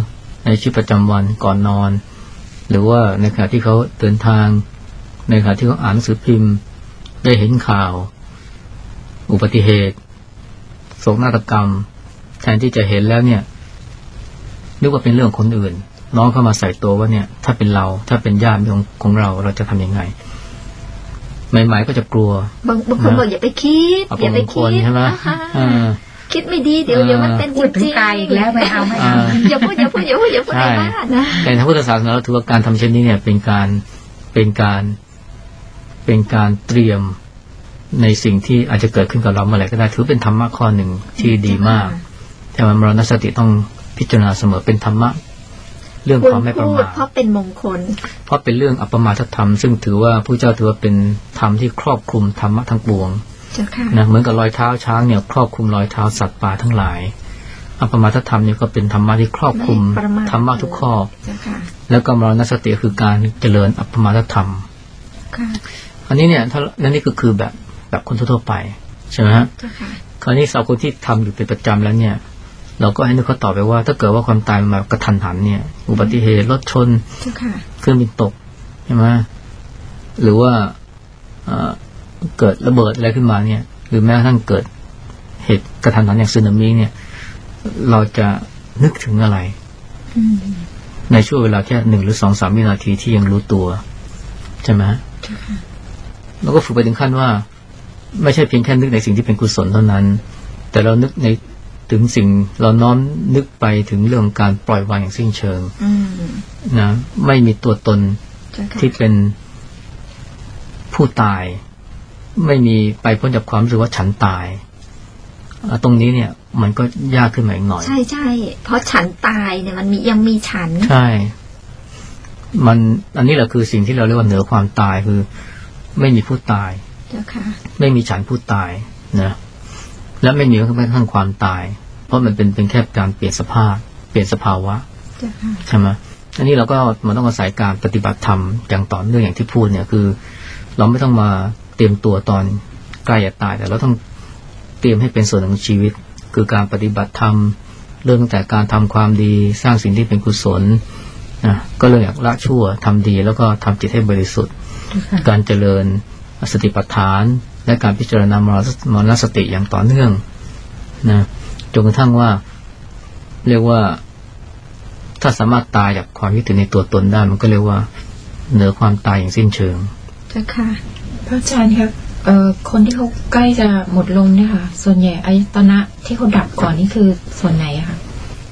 ในชีวิตประจำวันก่อนนอนหรือว่าในขณะที่เขาเดินทางในขณะที่เขาอ่านหนังสือพิมพ์ได้เห็นข่าวอุบัติเหตุโศกนาฏกรรมแทนที่จะเห็นแล้วเนี่ยนึกว่าเป็นเรื่องคนอื่นน้องเข้ามาใส่ตัวว่าเนี่ยถ้าเป็นเราถ้าเป็นญาติของเราจะทำยังไงใหม่ๆก็จะกลัวบางคนบอกอย่าไปคิดอย่าไปคิดใช่ไหมคิดไม่ดีเดี๋ยวมันเป็นจริงๆตายอีกแล้วไม่เอาอย่าพูดในบ้านนะแต่ทางพุทธศาสนาเราถือว่าการทำเช่นนี้เนี่ยเป็นการเตรียมในสิ่งที่อาจจะเกิดขึ้นกับเราเมื่อไหร่ก็ได้ถือเป็นธรรมะข้อหนึ่งที่ดีมากแต่มรณสติต้องพิจารณาเสมอเป็นธรรมะเรื่องความไม่ประมาทเพราะเป็นมงคลเพราะเป็นเรื่องอัปปมาทธรรมซึ่งถือว่าพระเจ้าถือว่าเป็นธรรมที่ครอบคลุมธรรมะทั้งปวงนะเหมือนกับรอยเท้าช้างเนี่ยครอบคลุมรอยเท้าสัตว์ป่าทั้งหลายอัปปมาทธรรมเนี่ยก็เป็นธรรมะที่ครอบคลุมธรรมะทุกข้อแล้วก็มรณสติคือการเจริญอัปปมาทธรรมอันนี้เนี่ยถ้านั่นนี่ก็คือแบบคนทั่วไปใช่ไหมฮะคราวนี้สาวคนที่ทำอยู่เป็นประจำแล้วเนี่ยเราก็ให้นึกเขาตอบไปว่าถ้าเกิดว่าความตายมากระทันหันเนี่ยอุบัติเหตุรถชนเครื่องบินตกใช่ไหมหรือว่าเกิดระเบิดอะไรขึ้นมาเนี่ยหรือแม้กระทั่งเกิดเหตุกระทันหันอย่างสึนามิเนี่ยเราจะนึกถึงอะไรในช่วงเวลาแค่1 หรือ 2-3 วินาทีที่ยังรู้ตัวใช่ไหมเราก็ฝึกไปถึงขั้นว่าไม่ใช่เพียงแค่นึกในสิ่งที่เป็นกุศลเท่านั้นแต่เรานึกในถึงสิ่งเราน้อมนึกไปถึงเรื่องการปล่อยวางอย่างสิ้นเชิงนะไม่มีตัวตนที่เป็นผู้ตายไม่มีไปพ้นจากความรู้สึกว่าฉันตายตรงนี้เนี่ยมันก็ยากขึ้นมาอีกหน่อยใช่เพราะฉันตายเนี่ยมันยังมีฉันใช่มันอันนี้แหละคือสิ่งที่เราเรียกว่าเหนือความตายคือไม่มีผู้ตายไม่มีฉันผู้ตายนะและไม่มีแม้กระทั่งความตายเพราะมันเป็นแค่การเปลี่ยนสภาพเปลี่ยนสภาวะใช่ไหมอันนี้เราก็มันต้องอาศัยการปฏิบัติธรรมอย่างต่อเนื่องอย่างที่พูดเนี่ยคือเราไม่ต้องมาเตรียมตัวตอนใกล้จะตายแต่เราต้องเตรียมให้เป็นส่วนของชีวิตคือการปฏิบัติธรรมเริ่มตั้งแต่การทำความดีสร้างสิ่งที่เป็นกุศลนะก็เริ่มจากละชั่วทำดีแล้วก็ทำจิตให้บริสุทธิ์การเจริญสติปัฏฐานและการพิจารณามรณสติอย่างต่อเนื่องนะจนกระทั่งว่าเรียกว่าถ้าสามารถตายจากความยึดถือในตัวตนได้มันก็เรียกว่าเหนือความตายอย่างสิ้นเชิงจ้ะค่ะพระอาจารย์ครับคนที่เขาใกล้จะหมดลมเนี่ยค่ะส่วนใหญ่อายตนะที่เขาดับก่อนนี่คือส่วนไหนอะคะ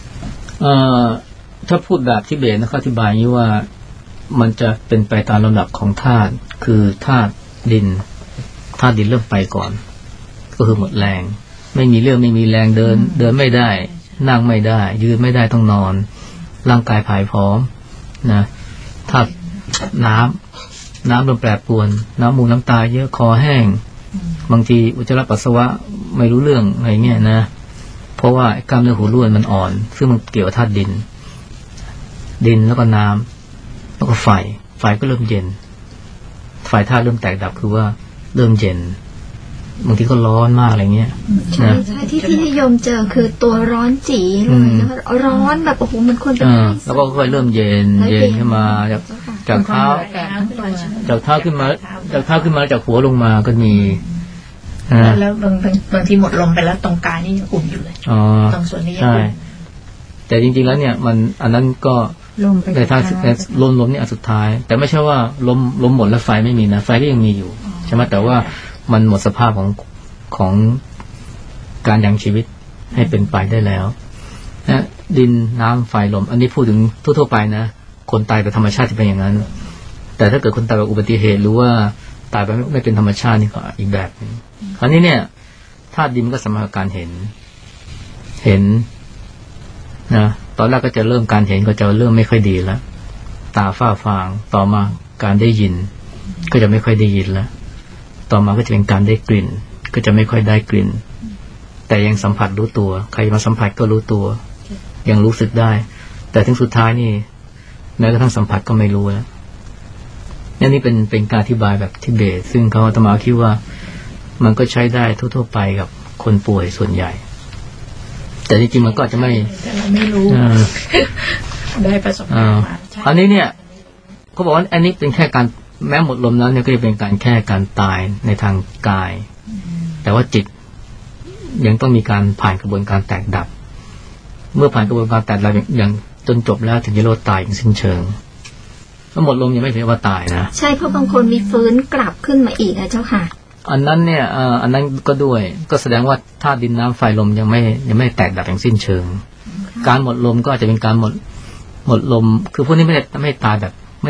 ถ้าพูดแบบทิเบตนะเขาอธิบายนี้ว่ามันจะเป็นไปตามลำดับของธาตุคือธาตุดินเริ่มไปก่อนก็คือหมดแรงไม่มีเรื่องไม่มีแรงเดินไม่ได้นั่งไม่ได้ยืนไม่ได้ต้องนอนร่างกายผายพร้อมนะถ้าน้ำเริ่มแปรปรวนน้ำมูกน้ำตาเยอะคอแห้งบางทีอุจจาระปัสสาวะไม่รู้เรื่องอะไรเงี้ยนะเพราะว่ากล้ามเนื้อหูร่วนมันอ่อนซึ่งมันเกี่ยวกับธาตุดินแล้วก็น้ำแล้วก็ไฟก็เริ่มเย็นไฟธาตุเริ่มแตกดับคือว่าเริ่มเย็นบางทีก็ร้อนมากอะไรเงี้ยใช่ที่นิยมเจอคือตัวร้อนจีเลยแล้วร้อนแบบโอ้โหมันควรจะแล้วก็ค่อยเริ่มเย็นขึ้นมาจากเท้าขึ้นมาจากหัวลงมาก็มีแล้วบางทีหมดลมไปแล้วตรงกลางนี่ยังอุ่นอยู่เลยตรงส่วนนี้ยังอุ่นแต่จริงๆแล้วเนี่ยมันอันนั้นก็ในท่าลมนี่อันสุดท้ายแต่ไม่ใช่ว่าลมหมดแล้วไฟไม่มีนะไฟก็ยังมีอยู่ใช่ไหมแต่ว่ามันหมดสภาพของการยังชีวิตให้เป็นไปได้แล้วนะดินน้ำไฟลมอันนี้พูดถึงทั่วๆไปนะคนตายแบบธรรมชาติที่เป็นอย่างนั้นแต่ถ้าเกิดคนตายแบบอุบัติเหตุหรือว่าตายแบบไม่เป็นธรรมชาตินี่ก็อีกแบบนึงคราวนี้เนี่ยธาตุดินก็สามารถการเห็นนะตอนแรกก็จะเริ่มการเห็นก็จะเริ่มไม่ค่อยดีแล้วตาฝ้าฟางต่อมาการได้ยินก็จะไม่ค่อยได้ยินแล้วต่อมาก็จะเป็นการได้กลิ่นก็จะไม่ค่อยได้กลิ่นแต่ยังสัมผัสรู้ตัวใครมาสัมผัสก็รู้ตัวยังรู้สึกได้แต่ถึงสุดท้ายนี่แม้กระทั่งสัมผัสก็ไม่รู้แล้วนี่เป็นการอธิบายแบบทิเบตซึ่งเขาอาตมาคิดว่ามันก็ใช้ได้ทั่วๆไปกับคนป่วยส่วนใหญ่แต่จริงๆมันก็อาจจะไม่แต่เราไม่รู้ได้ประสบการณ์มาอันนี้เนี่ยเขาบอกว่าอันนี้เป็นแค่การแม้หมดลมแล้วเนี่ยก็จะเป็นการแค่การตายในทางกายแต่ว่าจิตยังต้องมีการผ่านกระบวนการแตกดับเมื่อผ่านกระบวนการแตกดับอย่างจนจบแล้วถึงจะเรียกว่าตายอย่างสิ้นเชิงถ้าหมดลมยังไม่เรียกว่าตายนะใช่เพราะบางคนมีฟื้นกลับขึ้นมาอีกนะเจ้าค่ะอันนั้นเนี่ยอันนั้นก็ด้วยก็แสดงว่าธาตุดินน้ำไฟลมยังไม่แตกดับอย่างสิ้นเชิงการหมดลมก็อาจจะเป็นการหมดลมคือพวกนี้ไม่ได้ตายแบบไม่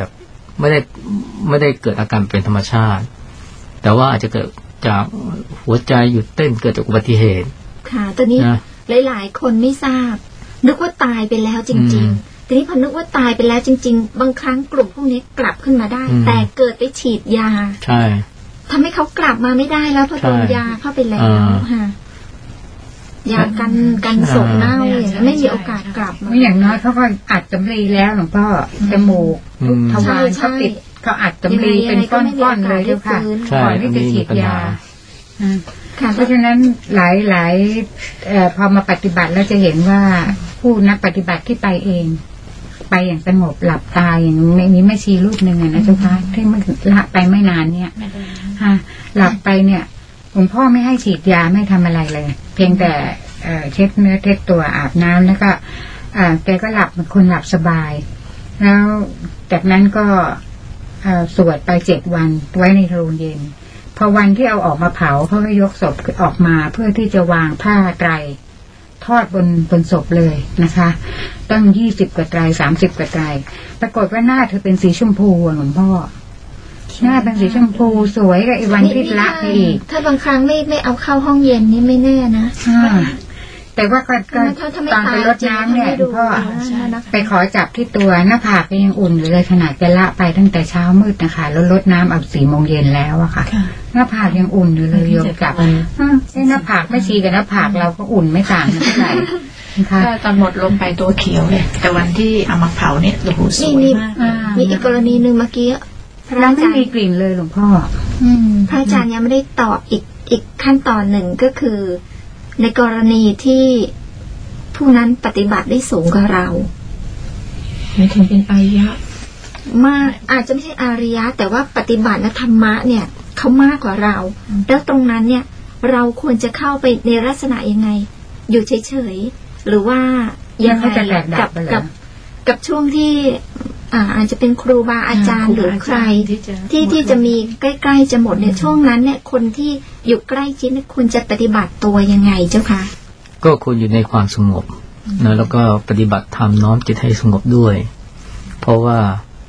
ได้เกิดอาการเป็นธรรมชาติแต่ว่าอาจจะเกิดจากหัวใจหยุดเต้นเกิดจากอุบัติเหตุค่ะตอนนี้หลายๆคนไม่ทราบนึกว่าตายไปแล้วจริงๆทีนี้พอนึกว่าตายไปแล้วจริงๆบางครั้งกลุ่มพวกนี้กลับขึ้นมาได้แต่เกิดไปฉีดยาใช่ทำให้เขากลับมาไม่ได้แล้วเพราะโดนยาเข้าไปแล้วค่ะยากันศพเน่าไม่มีโอกาสกลับมาอย่างน้อยเขาก็อัดสำลีแล้วหลวงพ่อจมูกทวารเขาติดเขาอัดสำลีเป็นก้อนๆเลยเจ้าค่ะก่อนที่จะฉีดยาเพราะฉะนั้นหลายพอมาปฏิบัติแล้วจะเห็นว่าผู้นักปฏิบัติที่ไปเองไปอย่างสงบหลับตายอย่างนี้ไม่ชีรูปหนึ่งนะเจ้าค่ะที่มันละไปไม่นานเนี่ยหลับไปเนี่ยหลวงพ่อไม่ให้ฉีดยาไม่ทำอะไรเลยเพียงแต่เช็ดเนื้อเช็ดตัวอาบน้ำแล้วก็แกก็หลับมันคนหลับสบายแล้วจากนั้นก็สวดไป7 วันไว้ในโรงเย็นพอวันที่เอาออกมาเผาเขาก็ยกศพออกมาเพื่อที่จะวางผ้าไตรทอดบนศพเลยนะคะตั้ง20 กว่าไตร30 กว่าไตรปรากฏว่าหน้าเธอเป็นสีชมพูหลวงพ่อหน้าเป็นสีชมพูสวยกับอีวันที่ละไปอีกถ้าบางครั้งไม่เอาเข้าห้องเย็นนี่ไม่แน่นะแต่ว่าก็ตอนไปรดน้ำเนี่ยพ่อไปขอจับที่ตัวหน้าผากก็ยังอุ่นอยู่เลยขนาดจะละไปตั้งแต่เช้ามืดนะคะแล้วรดน้ำเอา4 โมงเย็นแล้วอะค่ะหน้าผากยังอุ่นอยู่เลยโยมจับหน้าผากไม่ชีกับหน้าผากเราก็อุ่นไม่ต่างกันเท่าไหร่ถ้าตอนหมดลมไปตัวเขียวเลยแต่วันที่เอามาเผาเนี่ยโอ้โหสวยมากมีอีกกรณีนึงเมื่อกี้พระอาจารย์ไม่มีกลิ่นเลยหลวงพ่อพระอาจารย์ยังไม่ได้ตอบอีกขั้นตอนหนึ่งก็คือในกรณีที่ผู้นั้นปฏิบัติได้สูงกว่าเราไม่ถึงเป็นอริยะมากอาจจะไม่ใช่อริยะแต่ว่าปฏิบัติและธรรมะเนี่ยเขามากกว่าเราแล้วตรงนั้นเนี่ยเราควรจะเข้าไปในลักษณะยังไงอยู่เฉยๆหรือว่ายังไงกับช่วงที่อาจจะเป็นครูบาอาจารย์หรือใครที่จะมีใกล้ๆจะหมดเนี่ยช่วงนั้นเนี่ยคนที่อยู่ใกล้ชิดเนี่ยคุณจะปฏิบัติตัวยังไงเจ้าคะก็ควรอยู่ในความสงบนะแล้วก็ปฏิบัติธรรมน้อมจิตให้สงบด้วยเพราะว่า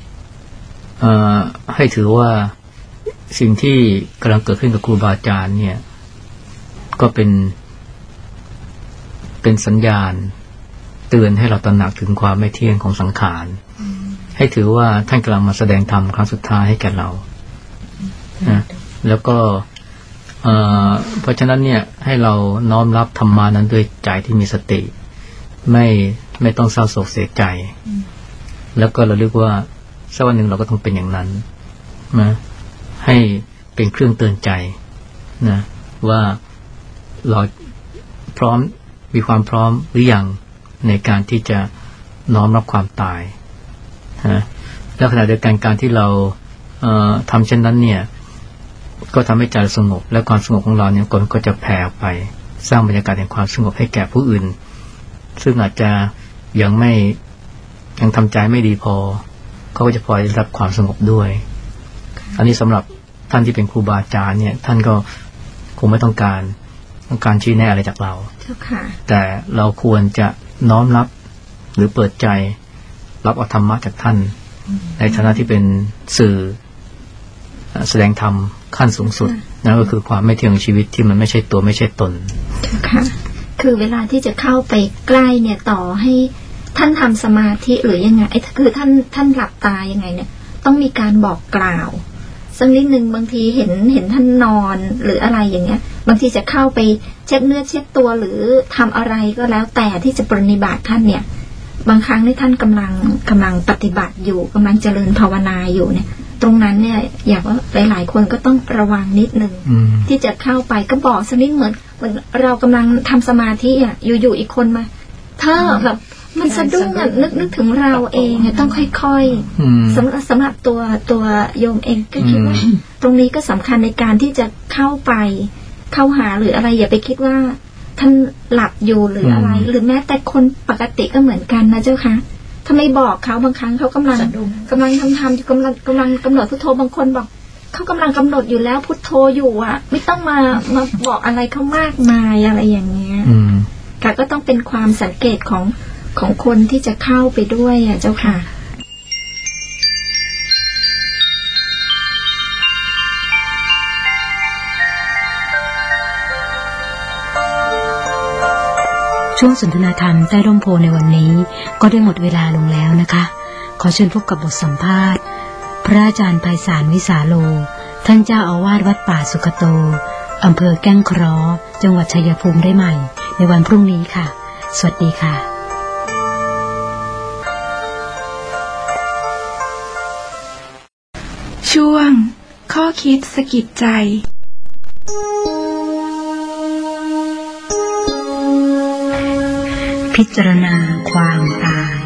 ให้ถือว่าสิ่งที่กำลังเกิดขึ้นกับครูบาอาจารย์เนี่ยก็เป็นสัญญาณเตือนให้เราตระหนักถึงความไม่เที่ยงของสังขารให้ถือว่าท่านกำลังมาแสดงธรรมครั้งสุดท้ายให้แก่เรานะแล้วก็เพราะฉะนั้นเนี่ยให้เราน้อมรับธรรมานั้นด้วยใจที่มีสติไม่ต้องเศร้าโศกเสียใจแล้วก็เราเรียกว่าสักวันหนึ่งเราก็ต้องเป็นอย่างนั้นนะให้เป็นเครื่องเตือนใจนะว่าเราพร้อมมีความพร้อมหรือยังในการที่จะน้อมรับความตายนะแล้วขณะเดียวกันการที่เราทำเช่นนั้นเนี่ยก็ทำให้ใจสงบและความสงบของเราเนี่ยก็จะแผ่ออกไปสร้างบรรยากาศแห่งความสงบให้แก่ผู้อื่นซึ่งอาจจะยังทำใจไม่ดีพอเขาก็จะพลอยได้รับความสงบด้วยอันนี้สำหรับท่านที่เป็นครูบาอาจารย์เนี่ยท่านก็คงไม่ต้องการชี้แนะอะไรจากเราแต่เราควรจะน้อมรับหรือเปิดใจรับเอาธรรมะจากท่านในฐานะที่เป็นสื่อแสดงธรรมขั้นสูงสุดนั่นก็คือความไม่เที่ยงของชีวิตที่มันไม่ใช่ตัวไม่ใช่ตนค่ะคือเวลาที่จะเข้าไปใกล้เนี่ยต่อให้ท่านทำสมาธิหรือยังไงคือท่านหลับตายังไงเนี่ยต้องมีการบอกกล่าวสักนิดนึงบางทีเห็นท่านนอนหรืออะไรอย่างเงี้ยบางทีจะเข้าไปเช็ดเนื้อเช็ดตัวหรือทำอะไรก็แล้วแต่ที่จะปรนนิบัติท่านเนี่ยบางครั้งที่ท่านกำลังปฏิบัติอยู่กำลังเจริญภาวนาอยู่เนี่ยตรงนั้นเนี่ยอยากว่าหลายๆคนก็ต้องระวังนิดนึงที่จะเข้าไปก็บอกสักนิดเหมือนเรากำลังทำสมาธิอ่ะอยู่ๆอีกคนมาเธอแบบมันสะดุ้งอ่ะนึกถึงเราเองต้องค่อยๆสำหรับตัวโยมเองก็คิดว่าตรงนี้ก็สำคัญในการที่จะเข้าหาหรืออะไรอย่าไปคิดว่าท่านหลับอยู่หรืออะไรหรือแม้แต่คนปกติก็เหมือนกันนะเจ้าค่ะถ้าไม่บอกเขาบางครั้งเขากำลังทำอยู่กำลังกำหนดพุทโธบางคนบอกเขากำลังกำหนดอยู่แล้วพุทโธอยู่อ่ะไม่ต้องมาบอกอะไรเขามากมายอะไรอย่างเงี้ยค่ะก็ต้องเป็นความสังเกตของคนที่จะเข้าไปด้วยอ่ะเจ้าค่ะช่วงสนทนาธรรมใต้ร่มโพในวันนี้ก็ได้หมดเวลาลงแล้วนะคะขอเชิญพบกับบทสัมภาษณ์พระอาจารย์ไพศาลวิสาโลท่านเจ้าอาวาสวัดป่าสุกโตอำเภอแก้งเคราะห์จังหวัดชัยภูมิได้ใหม่ในวันพรุ่งนี้ค่ะสวัสดีค่ะช่วงข้อคิดสะกิดใจพิจารณาความตาย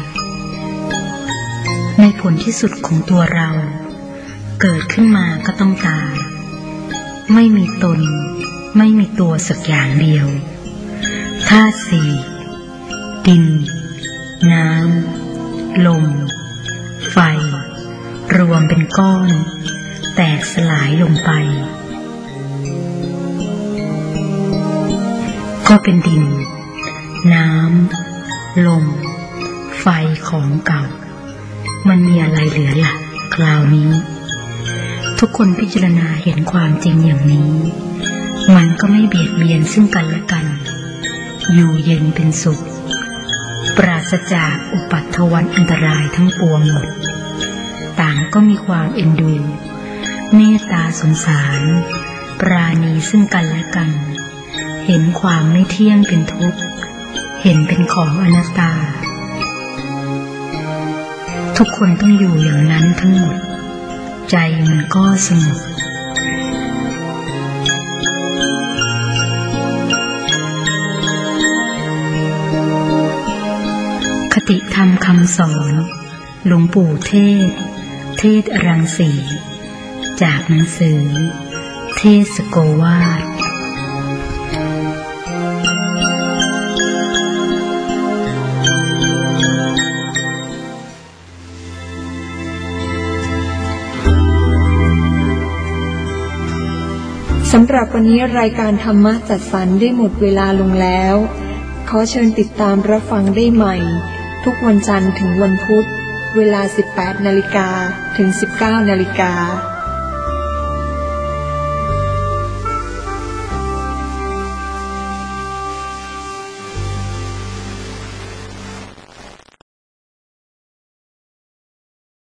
ในผลที่สุดของตัวเราเกิดขึ้นมาก็ต้องตายไม่มีตนไม่มีตัวสักอย่างเดียวธาตุสี่ดินน้ำลมไฟรวมเป็นก้อนแตกสลายลงไปก็เป็นดินน้ำลมไฟของเก่ามันมีอะไรเหลือล่ะคราวนี้ทุกคนพิจารณาเห็นความจริงอย่างนี้มันก็ไม่เบียดเบียนซึ่งกันและกันอยู่เย็นเป็นสุขปราศจากอุปัฏฐวันอันตรายทั้งปวงหมดต่างก็มีความเอ็นดูเมตตาสงสารปราณีซึ่งกันและกันเห็นความไม่เที่ยงเป็นทุกข์เห็นเป็นของอนัตตาทุกคนต้องอยู่อย่างนั้นทั้งหมดใจมันก็สงบคติธรรมคำสอนหลวงปู่เทศอรังสีจากหนังสือเทศโกวาทสำหรับวันนี้รายการธรรมะจัดสรรได้หมดเวลาลงแล้วขอเชิญติดตามรับฟังได้ใหม่ทุกวันจันทร์ถึงวันพุธเวลา 18 นาฬิกาถึง 19 นาฬิกา